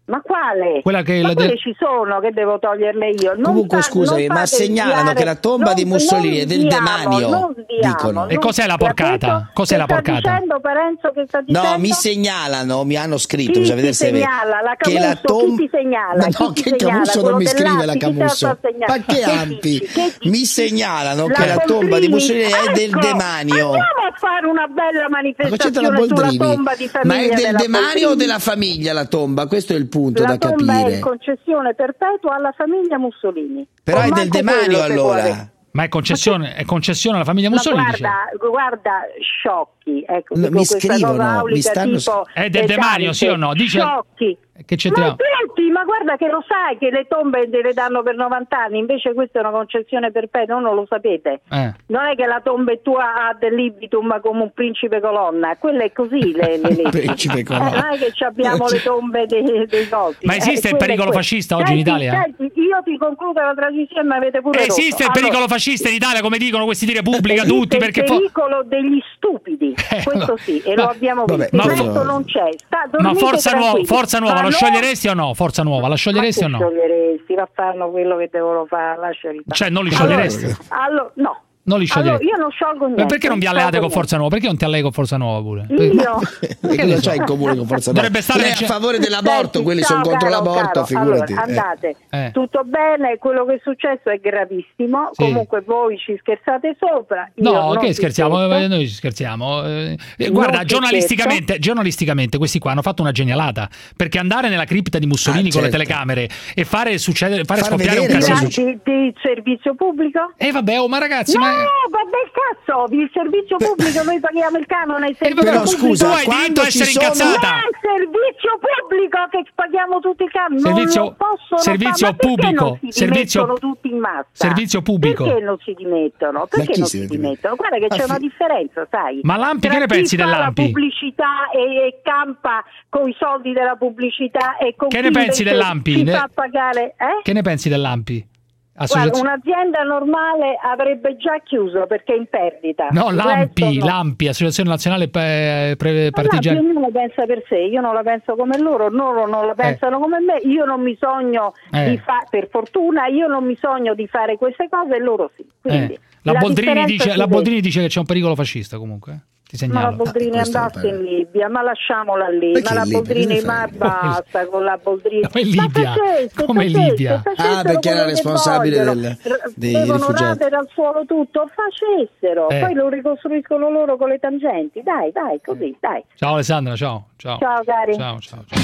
Ma quale? Quella che quelle ci sono, che devo toglierle io. Comunque scusami, ma segnalano che la tomba di Mussolini è del demanio, dicono. E cos'è la porcata? Cos'è la porcata? Sta dicendo Parenzo, che sta dicendo? No, mi segnalano, mi hanno scritto, chi bisogna vedere se è vero. La che la chi ti segnala? No, che Camusso non mi scrive la Camusso. Ma che ampi? Mi segnalano che la tomba di Mussolini è del demanio. Andiamo a fare una bella manifestazione sulla tomba di famiglia. Ma è del demanio o della famiglia la tomba? Questo è il punto da capire. La tomba è in concessione perpetua alla famiglia Mussolini. Però è del demanio allora. Ma è concessione alla famiglia Mussolini? Guarda, sciocchi. Ecco, mi scrivono, mi stanno... tipo, è del demanio, sì o no? Dice... Sciocchi. Che c'entriamo? Ma guarda che lo sai che le tombe le danno per 90 anni, invece questa è una concessione perpetua, non lo sapete. Non è che la tomba è tua ad libitum come un principe colonna, quella è così le principe colonna. Non è che abbiamo le tombe dei cosi. Ma esiste il pericolo fascista oggi in Italia? Senti, io ti concludo la trasmissione, ma avete pure esiste il pericolo fascista in Italia, come dicono questi di Repubblica tutti, perché il pericolo degli stupidi, questo sì, e lo abbiamo visto. Il resto non c'è. Ma Forza Nuova lo scioglieresti o no? Forza Nuova la scioglieresti o no? Scioglieresti, fanno quello che devono fare, lasciali. Cioè non li scioglieresti? Allora no. Non li scioglieresti? Allora, io non sciolgo niente. Ma perché non vi alleate con Forza Nuova? Perché non ti allei con Forza Nuova pure? Io? Perché lo c'hai in comune con Forza Nuova? Dovrebbe stare lei è a favore dell'aborto, quelli sono contro l'aborto, figurati. Allora, andate, tutto bene, quello che è successo è gravissimo, comunque voi ci scherzate sopra. No, che scherziamo? Noi ci scherziamo. Guarda, giornalisticamente questi qua hanno fatto una genialata, perché andare nella cripta di Mussolini con le telecamere e fare scoppiare un casino di servizio pubblico? Vabbè, ma ragazzi, vabbè cazzo, il servizio pubblico noi paghiamo il canone. Però scusa, tu hai diritto a essere incazzata. No, il servizio pubblico che paghiamo tutti il canone. Servizio pubblico. Servizio tutti in massa. Servizio pubblico. Perché non si dimettono? Perché non si dimettono? Guarda che c'è una differenza, sai. Ma Lampi, che ne pensi dell'Ampi? La pubblicità e campa con i soldi della pubblicità e con che ne pensi dell'Ampi? Si fa pagare, Che ne pensi dell'Ampi? Guarda, un'azienda normale avrebbe già chiuso perché è in perdita. No, l'Ampi, Associazione Nazionale Partigiani. Ognuno pensa per sé, io non la penso come loro non la pensano come me, io non mi sogno di fare, per fortuna, io non mi sogno di fare queste cose e loro sì. Quindi, la Boldrini dice che c'è un pericolo fascista comunque. Ma la Boldrini andasse in Libia, ma lasciamola lì. Perché ma la Boldrini, ma basta con la Boldrini. Come in Libia? Come in Libia? Perché era responsabile dei devono rifugiati. radere al suolo tutto, facessero. Poi lo ricostruiscono loro con le tangenti. Dai, così, dai. Ciao Alessandra, ciao. Ciao cari. Ciao.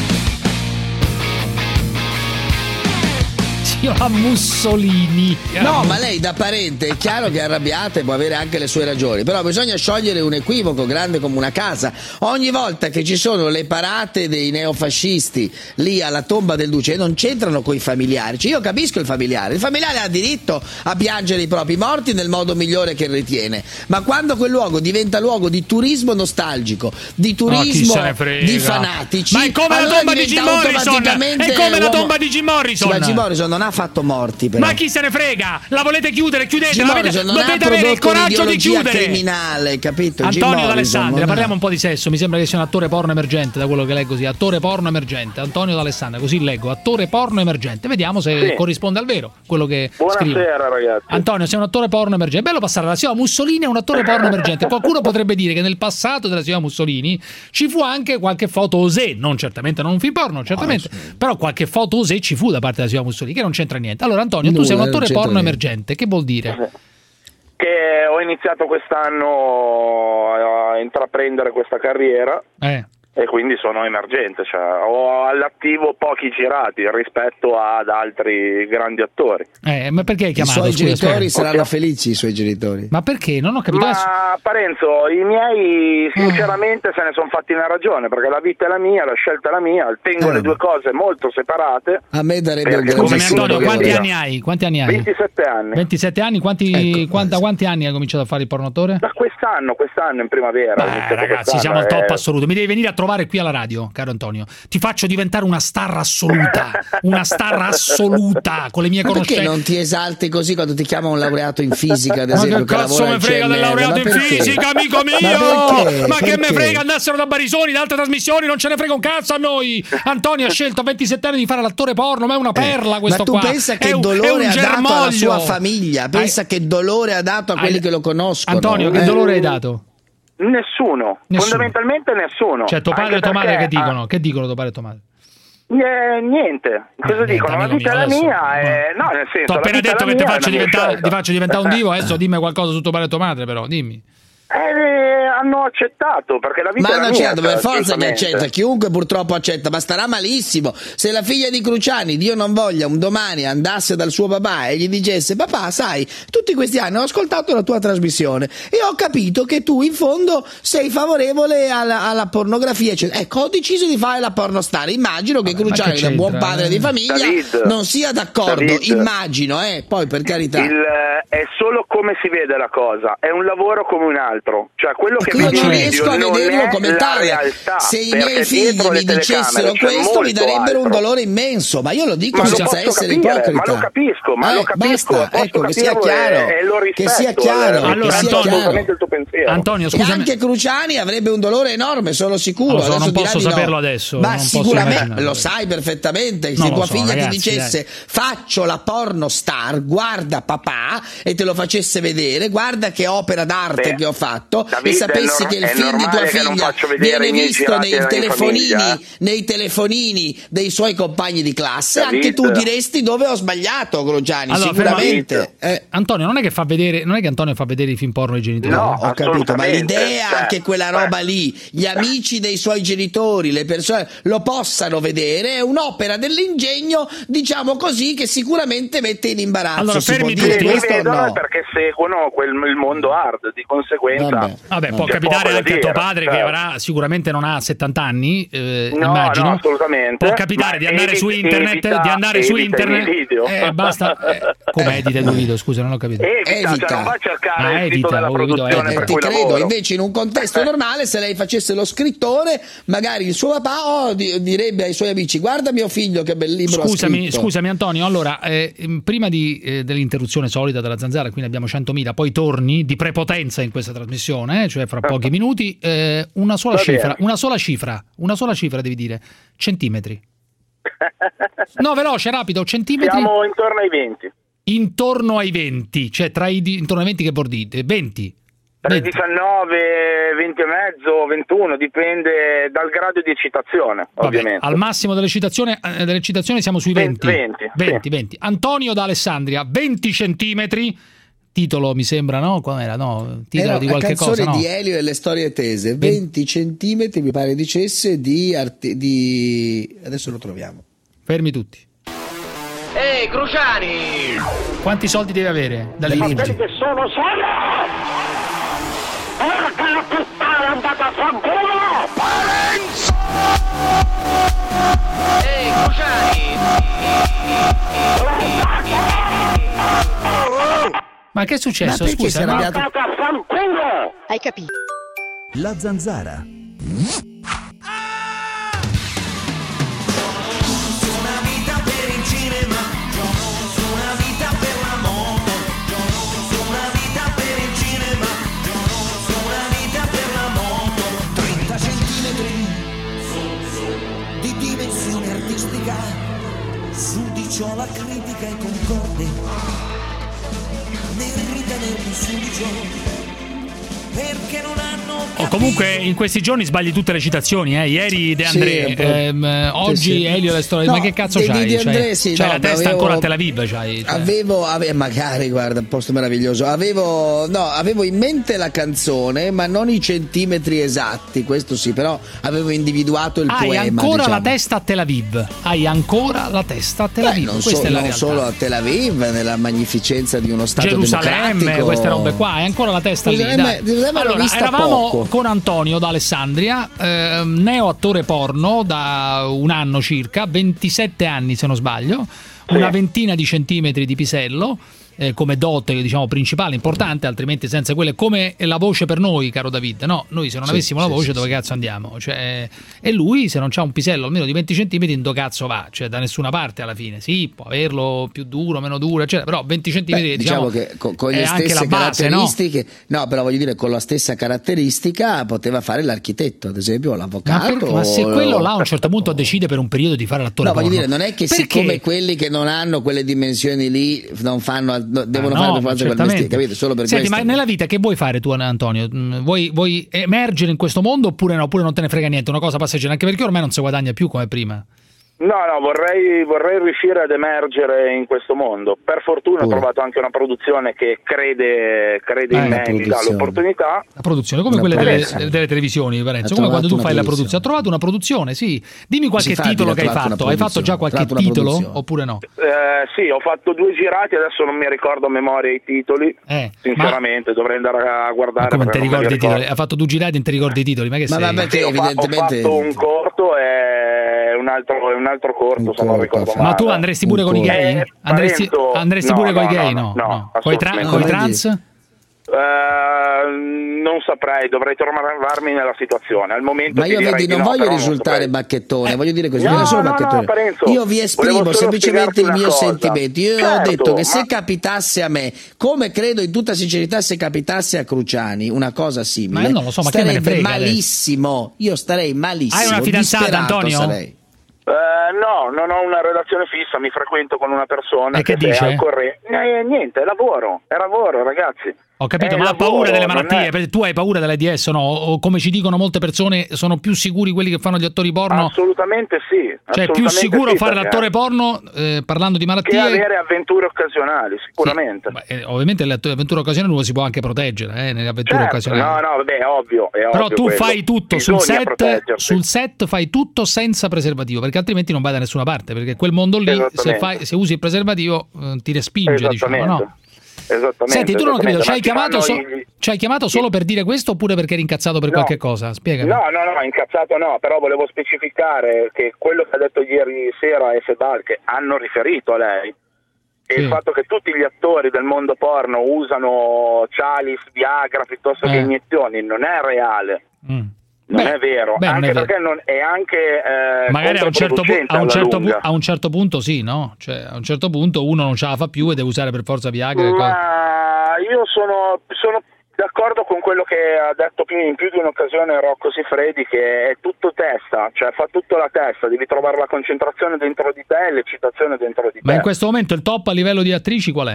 A Mussolini. No, ma lei da parente è chiaro che è arrabbiata e può avere anche le sue ragioni, però bisogna sciogliere un equivoco grande come una casa. Ogni volta che ci sono le parate dei neofascisti lì alla tomba del duce non c'entrano coi familiari. Cioè, io capisco il familiare ha diritto a piangere i propri morti nel modo migliore che ritiene, ma quando quel luogo diventa luogo di turismo nostalgico, di turismo di fanatici, ma è come la tomba di Jim Morrison, è come la tomba di Jim Morrison. Ma Jim Morrison non ha fatto morti, però. Ma chi se ne frega? La volete chiudere? Chiudetela. Dovete avere il coraggio di chiudere. Criminale, capito? Antonio D'Alessandria, parliamo un po' di sesso. Mi sembra che sia un attore porno emergente, da quello che leggo così. Attore porno emergente, Antonio D'Alessandria, così leggo. Attore porno emergente. Vediamo se corrisponde al vero quello che scrive. Buonasera ragazzi. Antonio, sei un attore porno emergente. Bello passare dalla signora Mussolini a un attore porno emergente. Qualcuno potrebbe dire che nel passato della signora Mussolini ci fu anche qualche foto osè, non certamente non un film porno, certamente, però qualche foto osè ci fu da parte della signora Mussolini, che non c'entra niente. Allora Antonio, tu sei un attore porno emergente, che vuol dire? Che ho iniziato quest'anno a intraprendere questa carriera e quindi sono emergente, cioè ho all'attivo pochi girati rispetto ad altri grandi attori. Ma perché hai chiamato? I suoi genitori saranno felici, i suoi genitori. Ma perché? Non ho capito. Ma Parenzo, i miei sinceramente se ne sono fatti una ragione, perché la vita è la mia, la scelta è la mia, tengo le due cose molto separate. A me darebbe un grandissimo. Antonio, quanti anni hai? 27 anni. 27 anni? Da quanti anni hai cominciato a fare il pornotore? Da quest'anno in primavera. Ragazzi, siamo al top assoluto. Mi devi venire a trovare qui alla radio, caro Antonio. Ti faccio diventare una star assoluta, con le mie conoscenze. Perché non ti esalti così quando ti chiama un laureato in fisica, ad esempio? Ma che cazzo me frega del laureato in fisica, amico mio? Ma che me frega, andassero da Barisoni, da altre trasmissioni, non ce ne frega un cazzo a noi. Antonio ha scelto a 27 anni di fare l'attore porno, ma è una perla questo qua. Ma tu pensa che dolore ha dato alla sua famiglia? Pensa che dolore ha dato a quelli che lo conoscono? Antonio, che dolore hai dato? Nessuno, fondamentalmente nessuno. Cioè tuo padre e tua madre che dicono? Che dicono tuo padre e tua madre? Niente, cosa dicono? La vita è la mia, no, nel senso. Ti ho appena detto che ti faccio diventare un divo, adesso dimmi qualcosa su tuo padre e tua madre, però, dimmi. Hanno accettato, perché la vita ma è la hanno mia. Accettato, per forza che accetta, chiunque purtroppo accetta, ma starà malissimo. Se la figlia di Cruciani, Dio non voglia, un domani andasse dal suo papà e gli dicesse: papà, sai, tutti questi anni ho ascoltato la tua trasmissione e ho capito che tu in fondo sei favorevole alla pornografia, eccetera. Ecco, ho deciso di fare la pornostar. Immagino che Cruciani, da buon padre di famiglia, David, non sia d'accordo. Immagino, poi per carità. È solo come si vede la cosa, è un lavoro come un altro, cioè quello che vedi non riesco a vederlo come tale. Realtà, se i miei figli mi dicessero questo mi darebbero un dolore immenso, ma io lo dico senza essere ipocrita. Ma lo capisco, basta, ecco, che sia chiaro, che sia chiaro. Allora, Antonio, scusami. E anche Cruciani avrebbe un dolore enorme, sono sicuro. Non posso saperlo adesso. Ma sicuramente lo sai perfettamente. Se tua figlia ti dicesse: faccio la porno star, guarda papà, e te lo facesse vedere, guarda che opera d'arte che ho fatto, e sapessi che il film di tua figlia viene visto nei telefonini dei suoi compagni di classe, anche tu diresti dove ho sbagliato, Cruciani, sicuramente. Antonio, non è che Antonio fa vedere i film porno ai genitori. No, ho capito, ma l'idea che quella roba lì, gli amici dei suoi genitori, le persone lo possano vedere, è un'opera dell'ingegno, diciamo così, che sicuramente mette in imbarazzo. Allora, fermi tutti, perché seguono il mondo hard, di conseguenza. Vabbè, può capitare anche a tuo padre, che avrà sicuramente non ha 70 anni, immagino. No, assolutamente. Può capitare di andare su internet, basta. Come edita il video? Scusa, non ho capito. Evita. Cioè non va a cercare il sito della produzione per ti cui credo, lavoro. invece in un contesto normale, se lei facesse lo scrittore, magari il suo papà direbbe ai suoi amici: guarda mio figlio che bel libro ha scritto. Scusami Antonio, allora prima dell'interruzione solita della Zanzara, quindi abbiamo 100.000, poi torni di prepotenza in questa trasmissione, cioè fra pochi minuti, una sola cifra devi dire: centimetri. No, veloce, rapido, centimetri. Siamo intorno ai 20. Intorno ai 20, cioè intorno ai 20 che bordite? 20. Tra i 19, 20 e mezzo, 21, dipende dal grado di eccitazione, ovviamente. Al massimo dell'eccitazione siamo sui 20. 20. Antonio da Alessandria, 20 centimetri. Titolo mi sembra, no? Com'era? No, titolo di qualche cosa, no? Di Elio e le storie tese, 20 centimetri mi pare dicesse di adesso lo troviamo. Fermi tutti. Ehi, Cruciani! Quanti soldi devi avere dalle quelli leggi? che sono solo! Porca la puttana, andata a fanculo! Parenzo! Ehi, Cruciani! Ma che è successo? Scusa, no? Andata a fanculo! Hai capito? La Zanzara. Giudicio la critica e concorde nel ritenerli sudicio perché non hanno comunque in questi giorni sbagli tutte le citazioni, ieri De André, oggi Elio le storie, ma che cazzo c'hai? C'hai la testa ancora a Tel Aviv, c'hai, cioè. Avevo magari, guarda, un posto meraviglioso. Avevo in mente la canzone, ma non i centimetri esatti, questo sì, però avevo individuato il poema. Hai ancora la testa a Tel Aviv. Non questa è la realtà. Solo a Tel Aviv, nella magnificenza di uno stato democratico. Queste robe qua, hai ancora la testa lì. Allora, eravamo con Antonio da Alessandria, neo attore porno da un anno circa, 27 anni se non sbaglio, una ventina di centimetri di pisello come dote, diciamo, principale, importante, altrimenti senza quelle, come la voce per noi, caro David, no? Noi se non avessimo la voce dove cazzo andiamo? Cioè, e lui se non c'ha un pisello almeno di 20 centimetri dove cazzo va? Cioè da nessuna parte alla fine, sì, può averlo più duro, meno duro, eccetera, però 20 centimetri diciamo che con le stesse caratteristiche, no, però voglio dire, con la stessa caratteristica poteva fare l'architetto, ad esempio, l'avvocato. Ma se quello là a un certo punto decide per un periodo di fare l'attore porno, voglio dire, non è che siccome quelli che non hanno quelle dimensioni lì non fanno, devono fare per forza quel mestiere, capito? Solo per Senti, questo. ma nella vita che vuoi fare tu, Antonio? Vuoi emergere in questo mondo oppure no? Oppure non te ne frega niente, una cosa passeggera, anche perché ormai non si guadagna più come prima. No, vorrei riuscire ad emergere in questo mondo. Per fortuna ho trovato anche una produzione che crede in me e mi dà l'opportunità. La produzione, come quelle delle televisioni, Parenzo, come quando tu fai la produzione. Ha trovato una produzione, sì. Dimmi qualche titolo che hai fatto. Hai fatto già qualche titolo oppure no? Sì, ho fatto 2 girati, adesso non mi ricordo a memoria i titoli. Sinceramente, dovrei andare a guardare. Ma come ti ricordi i titoli? Ha fatto 2 girati e non ti ricordi i titoli? Ma che sei? Evidentemente ho fatto un corto e un altro corto, se non ricordo male. Ma tu andresti pure con i gay? Andresti pure con i gay? No. Con i trans? Non saprei, dovrei trovarmi nella situazione. Al momento ma io vedi, non voglio risultare bacchettone, voglio dire così, io vi esprimo semplicemente il mio sentimento. Io ho detto che se capitasse a me, come credo in tutta sincerità se capitasse a Cruciani una cosa simile, non lo so, ma starebbe malissimo. Io starei malissimo. Hai una fidanzata, Antonio? Sarei. No, non ho una relazione fissa, mi frequento con una persona. E che dice? Niente, è lavoro, ragazzi. Ho capito, ma ha paura delle malattie? Perché tu hai paura dell'AIDS, no? O come ci dicono molte persone, sono più sicuri quelli che fanno gli attori porno? Assolutamente sì. Cioè è più sicuro fare l'attore porno, parlando di malattie, che avere avventure occasionali, sicuramente. Sì. Beh, ovviamente le avventure occasionali uno si può anche proteggere, nelle avventure occasionali. No, vabbè, è ovvio. Però tu quello. fai tutto sul set fai tutto senza preservativo, perché altrimenti non vai da nessuna parte, perché quel mondo lì, se usi il preservativo, ti respinge, diciamo, no? Esattamente. Senti, tu non ho capito, ci hai chiamato solo per dire questo oppure perché eri incazzato per qualche cosa? Spiegami. No, incazzato no, però volevo specificare che quello che ha detto ieri sera Fedal, che hanno riferito a lei, e il fatto che tutti gli attori del mondo porno usano Cialis, Viagra piuttosto che iniezioni, non è reale. Non è vero, anche perché è anche magari a un certo punto sì, no? Cioè a un certo punto uno non ce la fa più e deve usare per forza Viagra. Ma io sono d'accordo con quello che ha detto in più di un'occasione Rocco Siffredi, che è tutto testa, cioè fa tutto la testa, devi trovare la concentrazione dentro di te e l'eccitazione dentro di te. Ma in questo momento il top a livello di attrici qual è?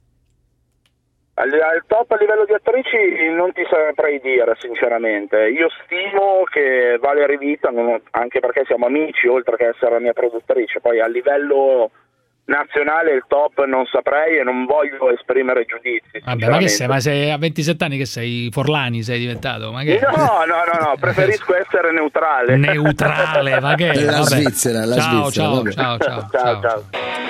Al top a livello di attrici non ti saprei dire sinceramente. Io stimo che Valerie Vita, anche perché siamo amici oltre che essere la mia produttrice, poi a livello nazionale il top non saprei e non voglio esprimere giudizi. Vabbè, ma che sei? Ma sei a 27 anni che sei Forlani, sei diventato? Ma che... No, preferisco essere neutrale. Neutrale, ma che? La Svizzera, ciao.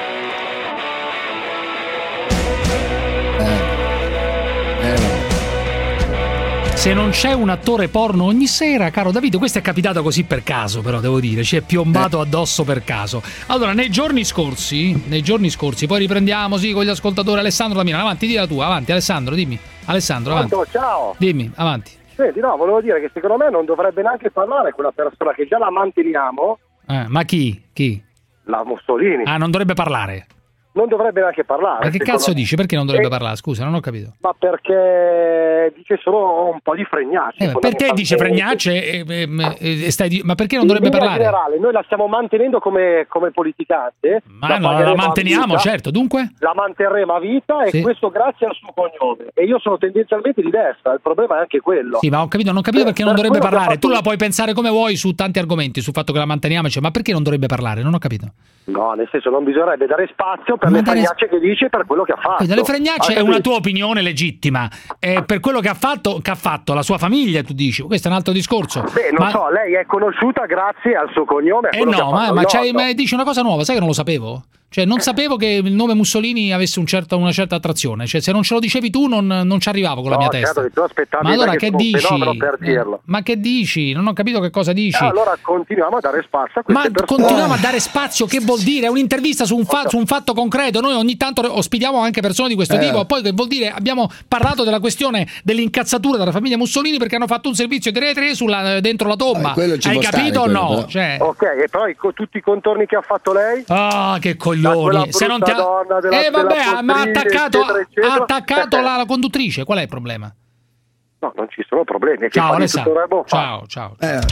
Se non c'è un attore porno ogni sera, caro Davide, questo è capitato così per caso, però devo dire, ci è piombato addosso per caso. Allora, nei giorni scorsi, poi riprendiamo con gli ascoltatori. Alessandro da Milano, avanti, di la tua, avanti Alessandro, dimmi. Alessandro, avanti. Ciao. Dimmi, avanti. Senti, no, volevo dire che secondo me non dovrebbe neanche parlare quella persona che già la manteniamo. Ma chi? La Mussolini. Non dovrebbe parlare. Non dovrebbe neanche parlare. Ma che cazzo dici? Perché non dovrebbe parlare? Scusa, non ho capito. Ma perché dice solo un po' di fregnacce. Per te dice fregnacce ma perché non dovrebbe parlare? In generale, noi la stiamo mantenendo come politicante. Ma la manteniamo, certo, dunque? La manterremo a vita e questo grazie al suo cognome. E io sono tendenzialmente di destra, il problema è anche quello. Sì, ma non ho capito perché non dovrebbe parlare. Tu la puoi pensare come vuoi su tanti argomenti, sul fatto che la manteniamo, ma perché non dovrebbe parlare? Non ho capito. No, nel senso non bisognerebbe dare spazio per le fregnacce che dice, per quello che ha fatto. Le fregnacce è una tua opinione legittima, per quello che ha fatto la sua famiglia, tu dici, questo è un altro discorso. Beh, non so, lei è conosciuta grazie al suo cognome. Ma dici una cosa nuova, sai che non lo sapevo? Cioè, non sapevo che il nome Mussolini avesse una certa attrazione. Cioè, se non ce lo dicevi tu, non ci arrivavo con la mia testa. Certo, tu aspettavi. Ma allora che dici? Per dirlo. Ma che dici? Non ho capito che cosa dici. Allora continuiamo a dare spazio a queste persone. Continuiamo a dare spazio, che vuol dire? È un'intervista su un fatto concreto. Noi ogni tanto ospitiamo anche persone di questo tipo. Poi che vuol dire? Abbiamo parlato della questione dell'incazzatura della famiglia Mussolini perché hanno fatto un servizio di Rai 3 dentro la tomba. Hai capito o no? Cioè... Ok, e poi tutti i contorni che ha fatto lei? Ah, che coglioni! Se non ti vabbè, ma ha attaccato la conduttrice. Qual è il problema? No, non ci sono problemi. Ciao Alessandro. Ciao.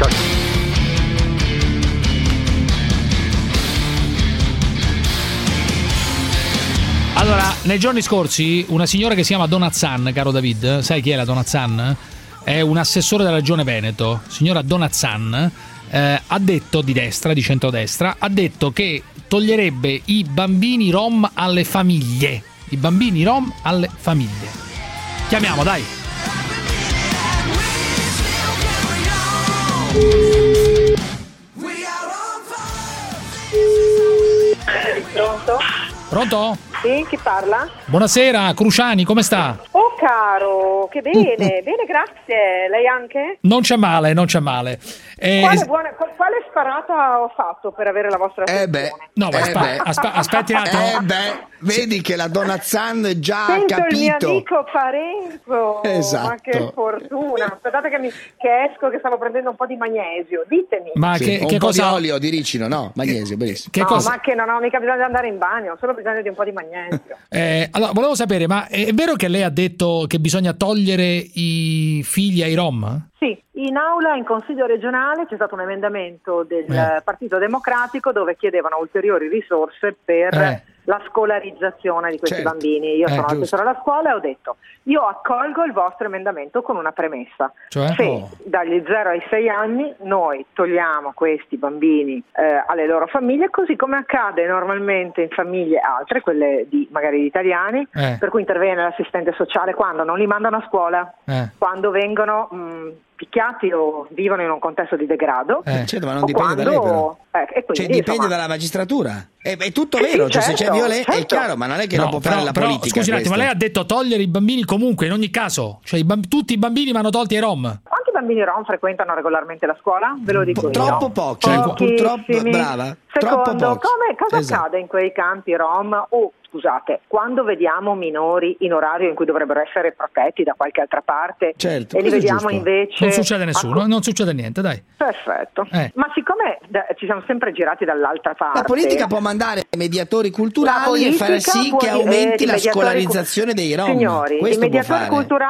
Allora, nei giorni scorsi una signora che si chiama Donazzan, caro David, sai chi è la Donazzan? È un assessore della regione Veneto, signora Donazzan, ha detto, di centrodestra, ha detto che toglierebbe i bambini rom alle famiglie. I bambini rom alle famiglie. Chiamiamo, dai. Pronto? Pronto? Sì, chi parla? Buonasera, Cruciani, come sta? Oh caro, che bene, bene, grazie. Lei anche? Non c'è male. Quale sparata ho fatto per avere la vostra attenzione? Aspetti un attimo. Vedi che la Donazzan già Sento ha capito. Il mio amico Parenzo. Esatto. Ma che fortuna. Aspettate che esco, che stavo prendendo un po' di magnesio. Ditemi. Ma sì, che cosa? Un po' di olio di ricino, no? Magnesio, benissimo. Ma che non ho mica bisogno di andare in bagno, ho solo bisogno di un po' di magnesio. Allora, volevo sapere, ma è vero che lei ha detto che bisogna togliere i figli ai Rom? Sì, in aula, in Consiglio regionale, c'è stato un emendamento del Partito Democratico dove chiedevano ulteriori risorse per la scolarizzazione di questi bambini. Io sono assessore alla scuola e ho detto: io accolgo il vostro emendamento con una premessa, se dagli 0 ai 6 anni noi togliamo questi bambini alle loro famiglie, così come accade normalmente in famiglie altre, quelle magari di italiani, per cui interviene l'assistente sociale quando non li mandano a scuola, quando vengono picchiati o vivono in un contesto di degrado, certo, ma non dipende da lei, però. E quindi, cioè dipende dalla magistratura. È tutto vero, cioè, se c'è violenza è chiaro, ma non è che non può fare la politica. Scusi un attimo, ma lei ha detto togliere i bambini comunque, in ogni caso, cioè tutti i bambini vanno tolti ai Rom. Quanti bambini Rom frequentano regolarmente la scuola? Ve lo dico troppo pochi, purtroppo, brava. Secondo, cosa accade in quei campi Rom? Scusate, quando vediamo minori in orario in cui dovrebbero essere protetti da qualche altra parte, e li vediamo invece... Non succede nessuno, non succede niente, dai. Perfetto. Ma siccome ci siamo sempre girati dall'altra parte... La politica può mandare mediatori culturali e fare sì che aumenti la scolarizzazione dei Rom. Signori, di mediatori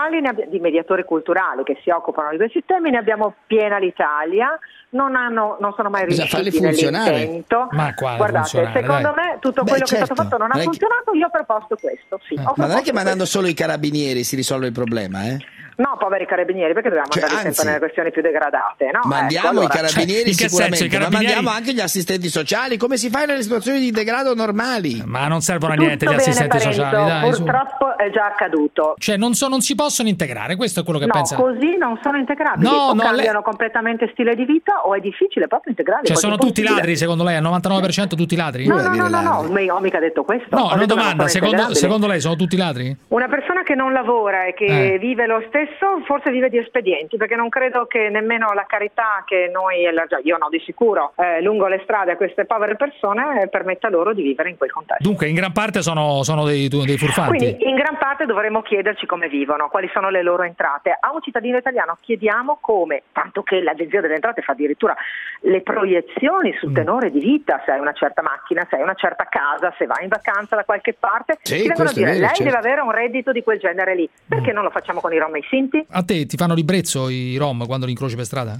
culturali che si occupano di questi temi ne abbiamo piena l'Italia. Non sono mai riusciti nell'intento. Ma qua guardate, secondo me tutto quello che è stato fatto non ha funzionato. Io ho proposto questo, ma non è che mandando solo i carabinieri si risolve il problema, No, poveri carabinieri, perché dobbiamo mandarli sempre nelle questioni più degradate, no? Mandiamo i carabinieri sicuramente, ma mandiamo anche gli assistenti sociali, come si fa nelle situazioni di degrado normali? Ma non servono a niente gli assistenti sociali, dai. Purtroppo è già accaduto. Cioè non si possono integrare, questo è quello che pensa. No, così non sono integrabili. Cambiano completamente stile di vita o è difficile proprio integrarli. Cioè sono tutti ladri, secondo lei? Al 99% tutti ladri? No, ho mica detto questo. No, una domanda, secondo lei sono tutti ladri? Una persona che non lavora e che vive lo stesso, forse vive di espedienti, perché non credo che nemmeno la carità che noi, io no di sicuro, lungo le strade a queste povere persone permetta loro di vivere in quel contesto. Dunque in gran parte sono dei furfanti. Quindi in gran parte dovremmo chiederci come vivono, quali sono le loro entrate. A un cittadino italiano chiediamo come, tanto che l'Agenzia delle Entrate fa addirittura le proiezioni sul tenore di vita, se hai una certa macchina, se hai una certa casa, se vai in vacanza da qualche parte, ti devono dire lei deve avere un reddito di quel genere lì. Perché non lo facciamo con i rom e i sinti? A te ti fanno ribrezzo i Rom quando li incroci per strada?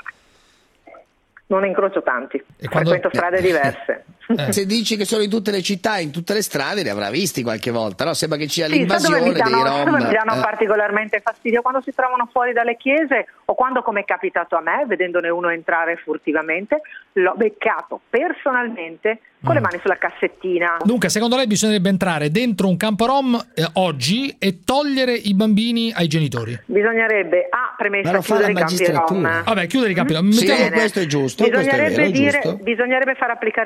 Non ne incrocio tanti, frequento strade diverse. Se dici che sono in tutte le città, in tutte le strade, li avrà visti qualche volta, no? Sembra che ci sia l'invasione dei Rom. Mi danno particolarmente fastidio quando si trovano fuori dalle chiese o quando, come è capitato a me, vedendone uno entrare furtivamente, l'ho beccato personalmente con le mani sulla cassettina. Dunque, secondo lei bisognerebbe entrare dentro un campo Rom oggi e togliere i bambini ai genitori? Bisognerebbe, premessa, chiudere i campi Rom. Vabbè, chiudere i campi Rom. Sì, questo è giusto. Bisognerebbe fare applicare la legge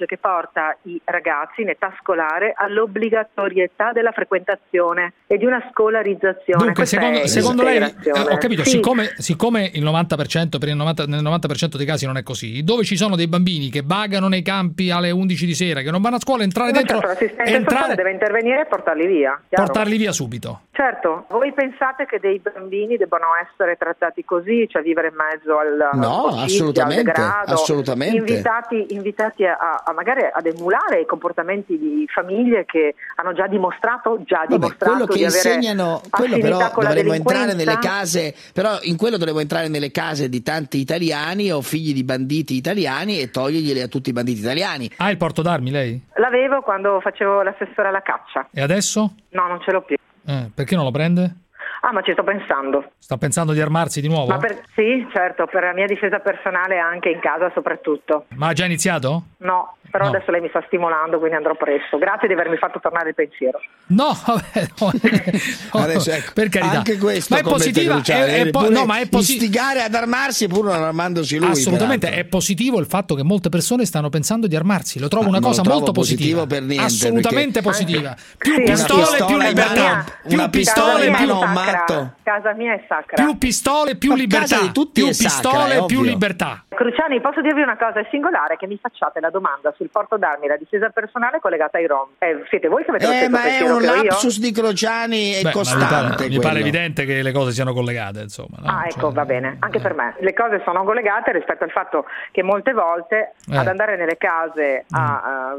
che porta i ragazzi in età scolare all'obbligatorietà della frequentazione e di una scolarizzazione. Dunque, secondo lei, ho capito, sì. siccome il 90%, nel 90% dei casi non è così, dove ci sono dei bambini che vagano nei campi alle 11 di sera, che non vanno a scuola, entrare dentro... L'assistente sociale deve intervenire e portarli via. Chiaro? Portarli via subito. Certo, voi pensate che dei bambini debbano essere trattati così, cioè vivere in mezzo al assolutamente, degrado, assolutamente. Invitati a magari ad emulare i comportamenti di famiglie che hanno già dimostrato quello che di insegnano, quello però con dovremmo entrare nelle case, però in quello dovremmo entrare nelle case di tanti italiani o figli di banditi italiani e toglierglieli a tutti i banditi italiani. Ha il porto d'armi lei? L'avevo quando facevo l'assessore alla caccia. E adesso? No, non ce l'ho più. Perché non lo prende? Ah, ma ci sto pensando. Sta pensando di armarsi di nuovo? Sì, certo, per la mia difesa personale anche in casa soprattutto. Ma ha già iniziato? No, però adesso lei mi sta stimolando, quindi andrò presto. Grazie di avermi fatto tornare il pensiero. No, vabbè, adesso, ecco, per carità. Anche questo ma è positiva, ma è istigare ad armarsi pur non armandosi lui. Assolutamente, è positivo il fatto che molte persone stanno pensando di armarsi. Lo trovo una cosa molto positiva. Per niente, assolutamente positiva. Più pistole, più libertà. Più pistole, più matto. Casa mia è sacra. Più pistole, più libertà. Più pistole, più libertà. Cruciani, posso dirvi una cosa? È singolare che mi facciate la domanda sul porto d'armi e la difesa personale collegata ai rom. Siete voi che avete lo stesso ma è un lapsus io? Di Crociani è costante. Mi pare evidente che le cose siano collegate, insomma. No? Ecco, va bene. Anche per me. Le cose sono collegate rispetto al fatto che molte volte ad andare nelle case a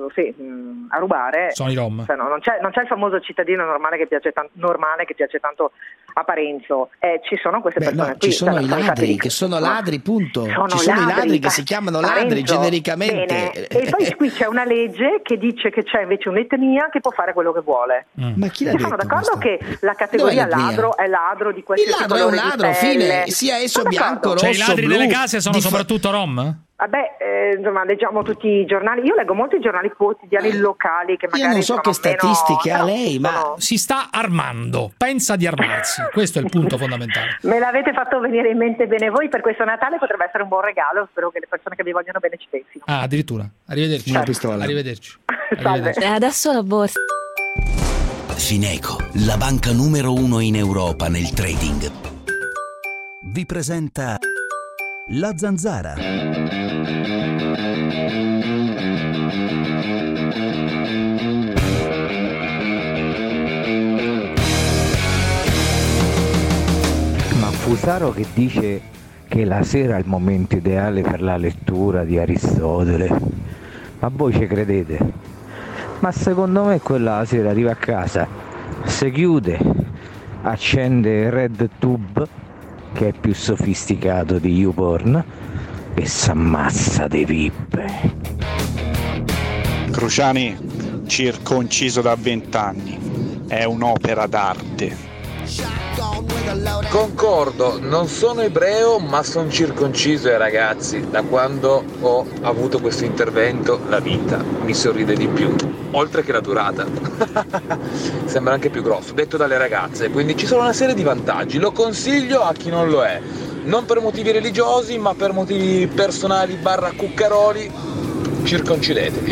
rubare sono i rom. Cioè, non c'è il famoso cittadino normale che piace tanto a Parenzo. Ci sono queste persone qui. Ci sono i ladri che sono ladri, punto. Ci sono i ladri che si chiamano ladri genericamente. E poi qui c'è una legge che dice che c'è invece un'etnia che può fare quello che vuole. Ma chi l'ha detto? Sono d'accordo che la categoria ladro è ladro di questi. Il ladro è un ladro, fine, sia esso bianco, rosso, cioè i ladri blu, delle case sono soprattutto rom? Vabbè, insomma, leggiamo tutti i giornali. Io leggo molti giornali quotidiani locali che magari io non so che statistiche ha lei, ma si sta armando, pensa di armarsi. Questo è il punto fondamentale. Me l'avete fatto venire in mente bene voi, per questo Natale potrebbe essere un buon regalo. Spero che le persone che vi vogliono bene ci pensino. Addirittura. Arrivederci. Una pistola. Arrivederci. Salve. Adesso la borsa. Fineco, la banca numero 1 in Europa nel trading, vi presenta La Zanzara. Ma Fusaro che dice che la sera è il momento ideale per la lettura di Aristotele, ma voi ci credete? Ma secondo me quella sera arriva a casa, si chiude, accende RedTube, che è più sofisticato di YouPorn, e s'ammazza dei pippe. Cruciani, circonciso da 20 anni, è un'opera d'arte. Concordo, non sono ebreo ma sono circonciso, ragazzi, da quando ho avuto questo intervento la vita mi sorride di più, oltre che la durata. Sembra anche più grosso, detto dalle ragazze, quindi ci sono una serie di vantaggi, lo consiglio a chi non lo è, non per motivi religiosi ma per motivi personali / cuccaroli, circoncidetevi.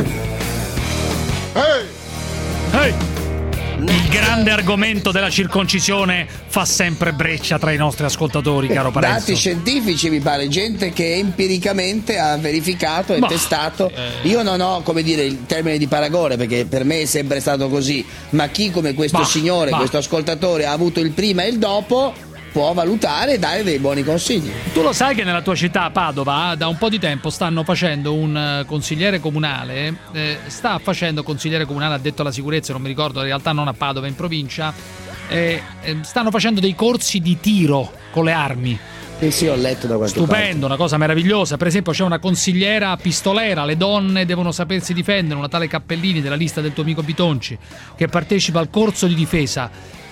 Hey! Il grande argomento della circoncisione fa sempre breccia tra i nostri ascoltatori, caro Parenzo. Dati scientifici, mi pare, gente che empiricamente ha verificato e testato. Io non ho, come dire, il termine di paragone, perché per me è sempre stato così, ma chi come questo signore, questo ascoltatore, ha avuto il prima e il dopo, può valutare e dare dei buoni consigli. Tu lo sai che nella tua città, Padova, da un po' di tempo stanno facendo un consigliere comunale, addetto alla sicurezza, non mi ricordo, in realtà non a Padova, in provincia, stanno facendo dei corsi di tiro con le armi. Sì, ho letto da qualche Stupendo, parte. Una cosa meravigliosa. Per esempio c'è una consigliera pistolera, le donne devono sapersi difendere, una tale Cappellini della lista del tuo amico Bitonci, che partecipa al corso di difesa.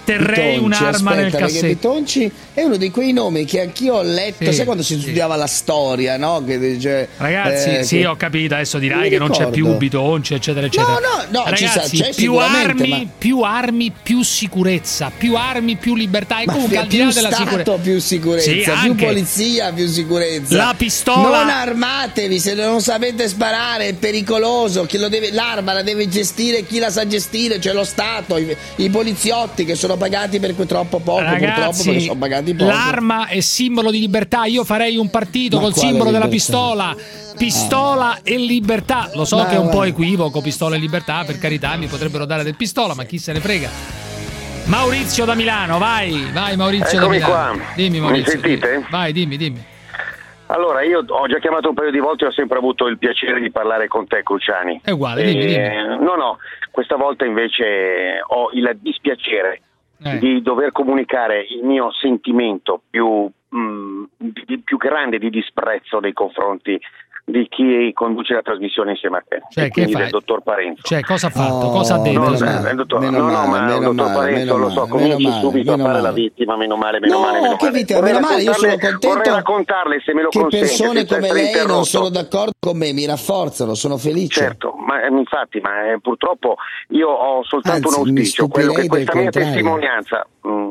terrei un'arma nel cassetto. Bitonci è uno di quei nomi che anch'io ho letto, sai quando si studiava la storia, no? Che, ragazzi, ho capito, adesso dirai che non c'è più Bitonci, eccetera, eccetera. No, ragazzi, c'è più armi, più sicurezza, più armi, più libertà. E comunque al di là della sicurezza, più sicurezza, più polizia, più sicurezza. La pistola. Non armatevi, se non sapete sparare è pericoloso. L'arma la deve gestire chi la sa gestire, cioè lo Stato, i poliziotti che sono pagati per troppo poco. Ragazzi, purtroppo perché sono pagati poco. L'arma è simbolo di libertà. Io farei un partito col simbolo della pistola. Pistola e libertà. Lo so che è un po' equivoco, pistola e libertà, per carità, mi potrebbero dare del pistola, ma chi se ne frega. Maurizio da Milano, vai Maurizio. Eccomi da Milano. Qua. Dimmi Maurizio. Mi sentite? Vai, dimmi. Allora, io ho già chiamato un paio di volte e ho sempre avuto il piacere di parlare con te, Cruciani. È uguale, dimmi. No, questa volta invece ho il dispiacere di dover comunicare il mio sentimento più grande di disprezzo nei confronti di chi conduce la trasmissione insieme a te, quindi del dottor Parenzo. Cosa ha fatto? Cosa ha detto? Il dottor Parenzo, lo so, cominci subito a fare la vittima, meno male. Io sono contento. Vorrei raccontarle, se me lo consente, persone come lei non sono d'accordo con me, mi rafforzano, sono felice. Certo, ma purtroppo io ho soltanto un auspicio, quello che questa mia testimonianza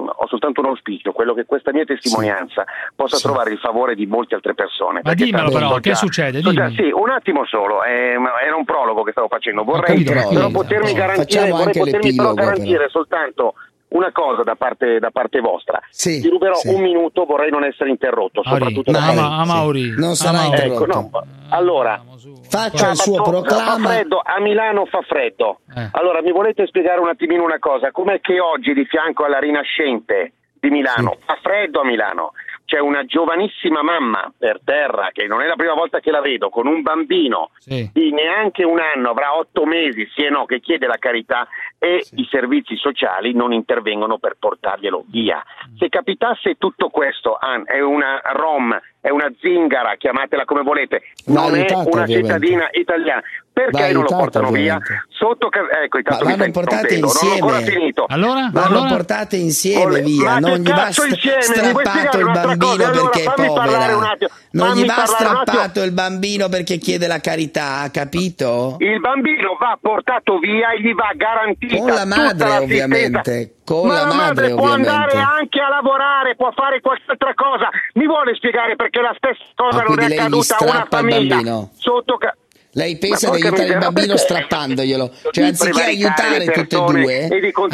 possa trovare il favore di molte altre persone. Ma dimmelo però, che succede? Sì, un attimo solo, era un prologo che stavo facendo, vorrei però potermi garantire soltanto una cosa da parte vostra. Ti ruberò un minuto, vorrei non essere interrotto, soprattutto da Mauri. Non sarà interrotto. Allora, faccia il suo proclama. Fa freddo, a Milano fa freddo. Allora, mi volete spiegare un attimino una cosa? Com'è che oggi di fianco alla Rinascente di Milano fa freddo a Milano? C'è una giovanissima mamma per terra, che non è la prima volta che la vedo, con un bambino di neanche un anno, avrà 8 mesi, che chiede la carità, e i servizi sociali non intervengono per portarglielo via. Se capitasse tutto questo, è una rom, è una zingara, chiamatela come volete, non è una cittadina italiana. Perché non lo portano via? Vanno portate insieme. Non ho ancora finito. Vanno portate insieme via. Non gli va strappato il bambino perché è povera. Non gli va strappato il bambino perché chiede la carità, capito? Il bambino va portato via e gli va garantita con la madre, ovviamente. La madre può andare anche a lavorare, può fare qualche altra cosa. Mi vuole spiegare perché la stessa cosa non è accaduta a una famiglia Lei pensa di aiutare il bambino strappandoglielo, cioè anziché aiutare tutte e due,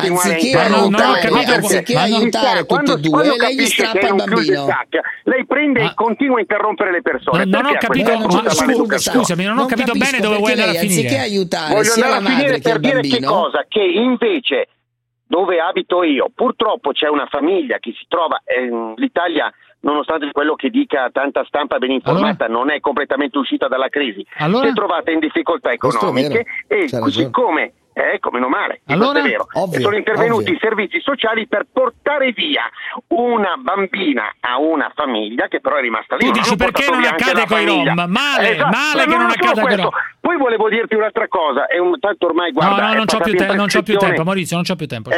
anziché aiutare tutte e due, lei gli strappa il bambino. Lei prende e continua a interrompere le persone. Non ho capito, scusami, non ho capito bene dove vuoi andare a finire. Anziché aiutare sia la madre che il bambino. Che cosa? Che invece dove abito io, purtroppo c'è una famiglia che si trova l'Italia, nonostante quello che dica tanta stampa ben informata, non è completamente uscita dalla crisi, si è trovata in difficoltà economiche e siccome meno male, è vero, sono intervenuti i servizi sociali per portare via una bambina a una famiglia che però è rimasta lì. Tu dici perché non accade con i Rom? Male che non accada con i Rom. Poi volevo dirti un'altra cosa, tanto ormai guarda, non c'ho più tempo, Maurizio, non c'ho più tempo.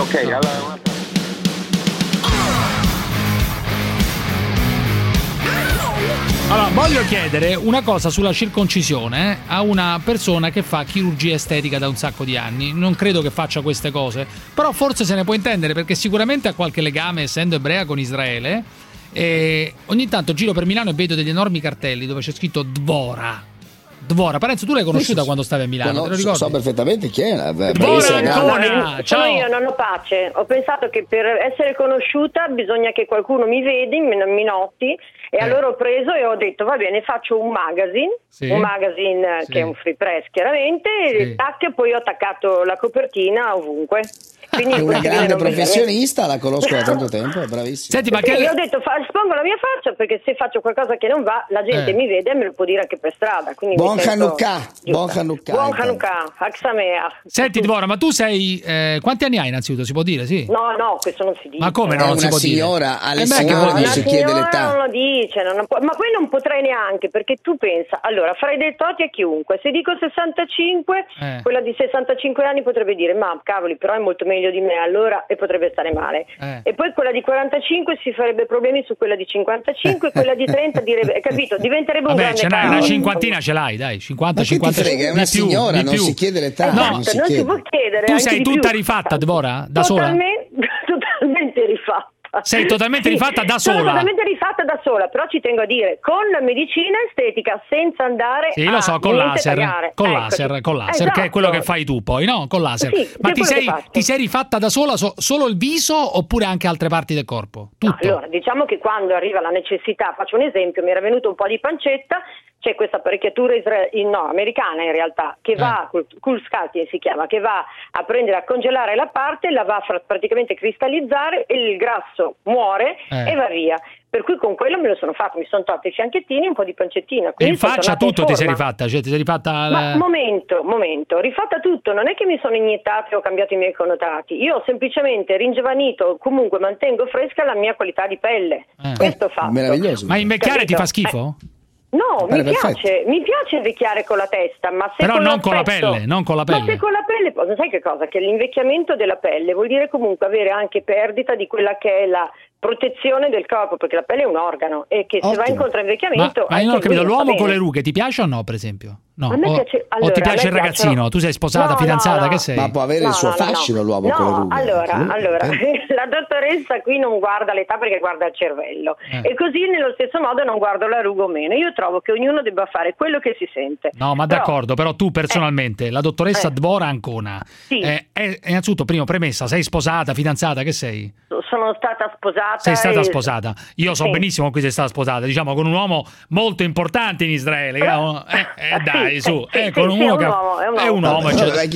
Allora, voglio chiedere una cosa sulla circoncisione a una persona che fa chirurgia estetica da un sacco di anni. Non credo che faccia queste cose, però forse se ne può intendere, perché sicuramente ha qualche legame, essendo ebrea, con Israele. E ogni tanto giro per Milano e vedo degli enormi cartelli dove c'è scritto Dvora. Parenzo, tu l'hai conosciuta quando stavi a Milano? Te lo ricordi? So perfettamente chi è. Ciao. Io non ho pace. Ho pensato che per essere conosciuta bisogna che qualcuno mi vedi, mi noti, e allora ho preso e ho detto va bene, faccio un magazine che è un free press chiaramente, e poi ho attaccato la copertina ovunque. Quindi è una grande professionista, la conosco da tanto tempo, è bravissima. Senti, io ho detto espongo la mia faccia, perché se faccio qualcosa che non va la gente mi vede e me lo può dire anche per strada. Quindi buon Hanukkah, Hag Sameach. Senti Dvora, ma tu sei quanti anni hai innanzitutto, si può dire? Sì. No, questo non si dice. Ma come non si può dire? Alle signore si chiede l'età. Non lo dico. sì, cioè ma poi non potrei neanche, perché tu pensa, allora farei dei torti a chiunque, se dico 65, quella di 65 anni potrebbe dire ma cavoli, però è molto meglio di me, allora, e potrebbe stare male, e poi quella di 45 si farebbe problemi su quella di 55, quella di 30 direbbe, capito, diventerebbe un grande caos. Una cinquantina ce l'hai, dai, 50, 50, è una signora, non si chiede l'età, non si può chiedere. Tu sei tutta rifatta, Dvora, da sola? Totalmente rifatta. Sei totalmente rifatta da sola? Sono totalmente rifatta da sola, però ci tengo a dire, con la medicina estetica, senza andare sì, lo so, con laser, esatto. Che è quello che fai tu poi, no? Con laser. Sì, ma ti sei rifatta da sola solo il viso oppure anche altre parti del corpo? Tutto? No, allora, diciamo che quando arriva la necessità, faccio un esempio, mi era venuto un po' di pancetta, c'è questa apparecchiatura americana in realtà, che va, Cool-Sculpting si chiama, che va a prendere, a congelare la parte, la va a praticamente cristallizzare e il grasso muore e va via. Per cui con quello me lo sono fatto, mi sono tolto i fianchettini e un po' di pancettina. E in faccia tutto ti sei rifatta? Cioè ti sei rifatta Ma momento, rifatta tutto, non è che mi sono iniettata e ho cambiato i miei connotati, io ho semplicemente ringiovanito, comunque mantengo fresca la mia qualità di pelle, questo ho fatto. Meraviglioso. Ma invecchiare ti fa schifo? No, mi piace invecchiare con la testa, ma se però non con la pelle, non con la pelle. Ma se con la pelle, sai che cosa? Che l'invecchiamento della pelle vuol dire comunque avere anche perdita di quella che è la protezione del corpo, perché la pelle è un organo e che se va incontro all'invecchiamento... Ma io non ho capito, l'uomo con le rughe ti piace o no, per esempio? No. A me piace, allora, o ti piace il ragazzino? Tu sei sposata, fidanzata, che sei? Ma può avere il suo fascino l'uomo con le rughe. Allora, la dottoressa qui non guarda l'età perché guarda il cervello e così nello stesso modo non guardo la ruga o meno. Io trovo che ognuno debba fare quello che si sente. No, ma d'accordo, però tu personalmente, la dottoressa Dvora Ancona, innanzitutto, prima premessa, sei sposata, fidanzata, che sei? Sono stata sposata. Sei stata sposata. Io so benissimo con cui sei stata sposata, diciamo con un uomo molto importante in Israele. Dai, su, con uno che è un uomo.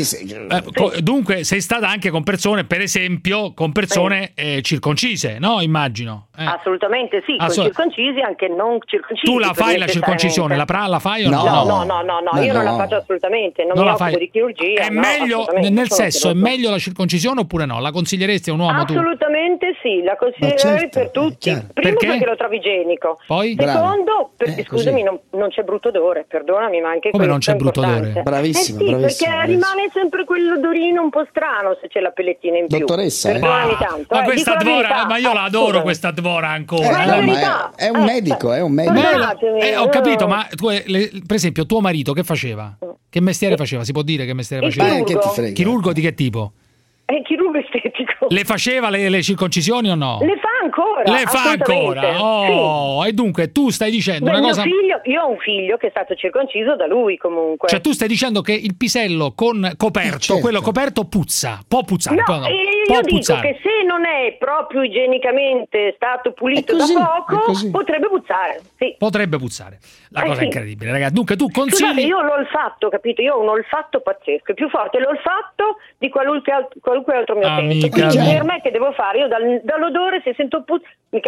Dunque sei stata anche con persone, per esempio, con persone circoncise, no? Immagino. Assolutamente sì, con circoncisi, anche non circoncisi. Tu la fai la circoncisione? La fai o no? No, io non la faccio assolutamente, non mi occupo di chirurgia. È meglio, nel sesso, è meglio la circoncisione oppure no? La consiglieresti a un uomo? Assolutamente sì, la consiglierei per tutti. Primo perché lo trovi igienico. Poi? Secondo, perché scusami, non c'è brutto odore, perdonami, ma anche come non c'è brutto odore? Bravissimo, perché rimane sempre quell'odorino un po' strano se c'è la pellettina in più. Dottoressa, perdonami tanto. Ma questa Dvora, ma io la adoro questa Dvora ancora. È un medico, è un medico. Ho capito, ma tu, per esempio tuo marito che faceva? Che mestiere faceva? Si può dire che mestiere faceva? Che ti frega. Chirurgo di che tipo? Chirurgo estetico. Le faceva le circoncisioni o no? Le fa ancora. Le fa ancora. Oh, sì. E dunque tu stai dicendo una cosa. Io ho un figlio che è stato circonciso da lui comunque. Cioè tu stai dicendo che il pisello con coperto, quello coperto puzza, può puzzare. No, io dico che se non è proprio igienicamente stato pulito da poco, potrebbe puzzare. Sì. Potrebbe puzzare. La cosa incredibile, ragazzi. Dunque tu consigli. Scusate, io ho l'olfatto, capito? Io ho un olfatto pazzesco, è più forte l'olfatto di qualunque altro mio senso. Quindi per me che devo fare? Io dall'odore, se sento puzza,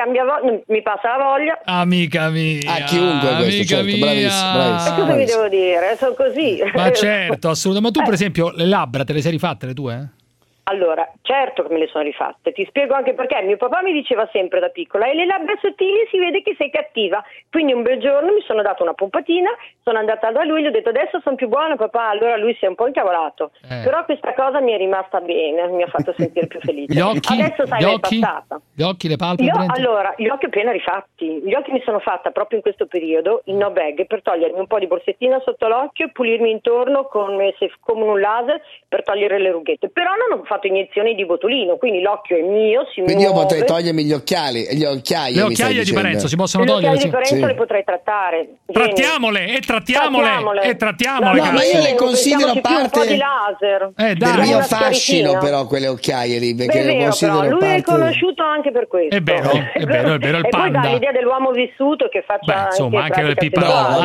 mi passa la voglia. Amica mia. A chiunque questo, certo, bravissimo. Cosa vi devo dire? Sono così. Ma certo, assolutamente. Ma tu per esempio le labbra te le sei rifatte le tue? Allora, certo che me le sono rifatte, ti spiego anche perché. Mio papà mi diceva sempre da piccola, e le labbra sottili si vede che sei cattiva. Quindi un bel giorno mi sono data una pompatina, sono andata da lui, gli ho detto adesso sono più buona papà, allora lui si è un po' incavolato. Però questa cosa mi è rimasta bene, mi ha fatto sentire più felice. Gli occhi? Adesso sai, è passata. Gli occhi, le palpebre? Allora, gli occhi appena rifatti. Gli occhi mi sono fatta proprio in questo periodo, in no bag, per togliermi un po' di borsettina sotto l'occhio e pulirmi intorno come un laser per togliere le rughette. Però non ho fatto iniezioni di botulino, quindi l'occhio è mio, quindi io potrei togliermi gli occhiali, le occhiaie di Parenzo si possono togliere? Le occhiaie di Parenzo le potrei trattare. Trattiamole. No, ma io le considero parte di laser. Del mio fascino, però quelle occhiaie lì, perché lo considero però lui parte... è conosciuto anche per questo. È vero, il panda. E poi dà l'idea dell'uomo vissuto che faccia anche del pipparolo,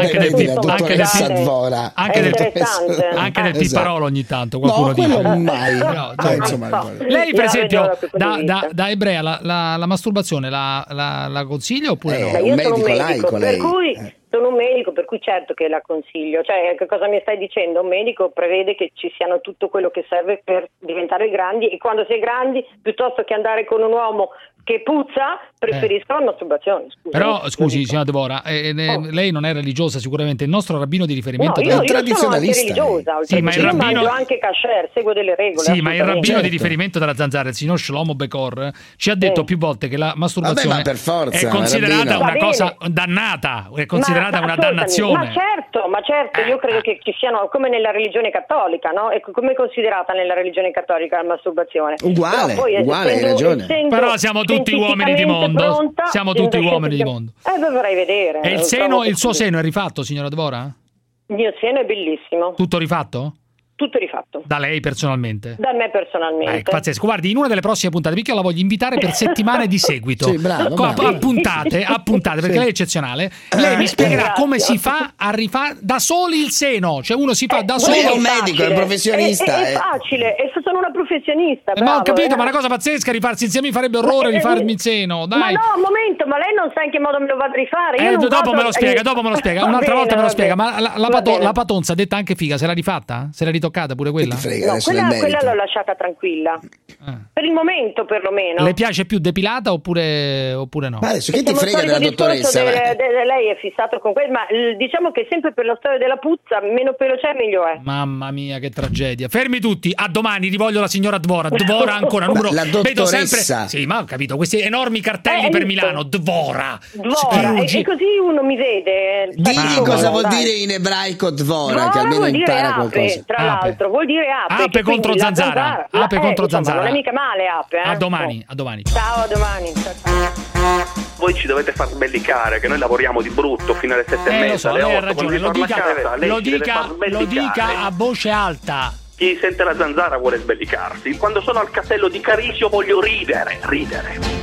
anche del pipparolo ogni tanto qualcuno dice. Mai. Lei per esempio da ebrea la masturbazione la consiglia oppure no? Io sono un medico, per cui sono un medico, per cui certo che la consiglio. Cioè, che cosa mi stai dicendo? Un medico prevede che ci siano tutto quello che serve per diventare grandi, e quando si è grandi, piuttosto che andare con un uomo che puzza preferiscono la masturbazione. Però scusi, signora Dvora, lei non è religiosa sicuramente, il nostro rabbino di riferimento io sono anche religiosa, sì, ma il rabbino mangio anche kasher, seguo delle regole. Sì, ma il rabbino di riferimento della Zanzara, il signor Shlomo Bekor, ci ha detto più volte che la masturbazione per forza, è considerata una cosa dannata, è considerata una dannazione. Ma certo, io credo che ci siano, come nella religione cattolica, no? E come è considerata nella religione cattolica la masturbazione? Uguale, hai ragione. Però siamo tutti uomini di mondo. Siamo tutti uomini di mondo. Vorrei vedere. E il suo seno è rifatto, signora Dvora? Il mio seno è bellissimo. Tutto rifatto? Tutto rifatto. Da lei personalmente? Da me personalmente. Pazzesco. Guardi, in una delle prossime puntate, perché io la voglio invitare per settimane di seguito. Sì, bravo. A puntate, perché lei è eccezionale. Lei mi spiegherà come si fa a rifare da soli il seno. Cioè uno si fa da solo. È un medico, è un professionista. È facile, sono una professionista. Ma ho capito, ma è una cosa pazzesca rifarsi insieme, mi farebbe orrore rifarmi il seno. Dai. Ma no, un momento, ma lei non sa in che modo me lo vado a rifare. Dopo me lo spiega, un'altra volta me lo spiega. Ma la patonza, detta anche figa, se l'ha rifatta? Se l'ha ritoccata pure quella? No, quella l'ho lasciata tranquilla. Per il momento, perlomeno. Le piace più depilata oppure no? Ma adesso che ti frega della dottoressa? Lei è fissato con quello, ma diciamo che sempre per la storia della puzza, meno pelo c'è meglio è. Mamma mia, che tragedia. Fermi tutti, a domani, rivoglio la signora Dvora. Dvora ancora, numero. La dottoressa. Vedo sempre. Sì, ma ho capito, questi enormi cartelli per Milano. Dvora. E così uno mi vede. Digli cosa vuol dire in ebraico Dvora, che almeno impara qualcosa. Tra l'altro, vuol dire ape contro Zanzara. Ape contro Zanzara. Non è mica male ape. A domani. Ciao, a domani. Voi ci dovete far sbellicare, che noi lavoriamo di brutto fino alle 7:30. Lo so, lei ha ragione, lo dica a voce alta. Chi sente la Zanzara vuole sbellicarsi. Quando sono al castello di Carisio voglio ridere.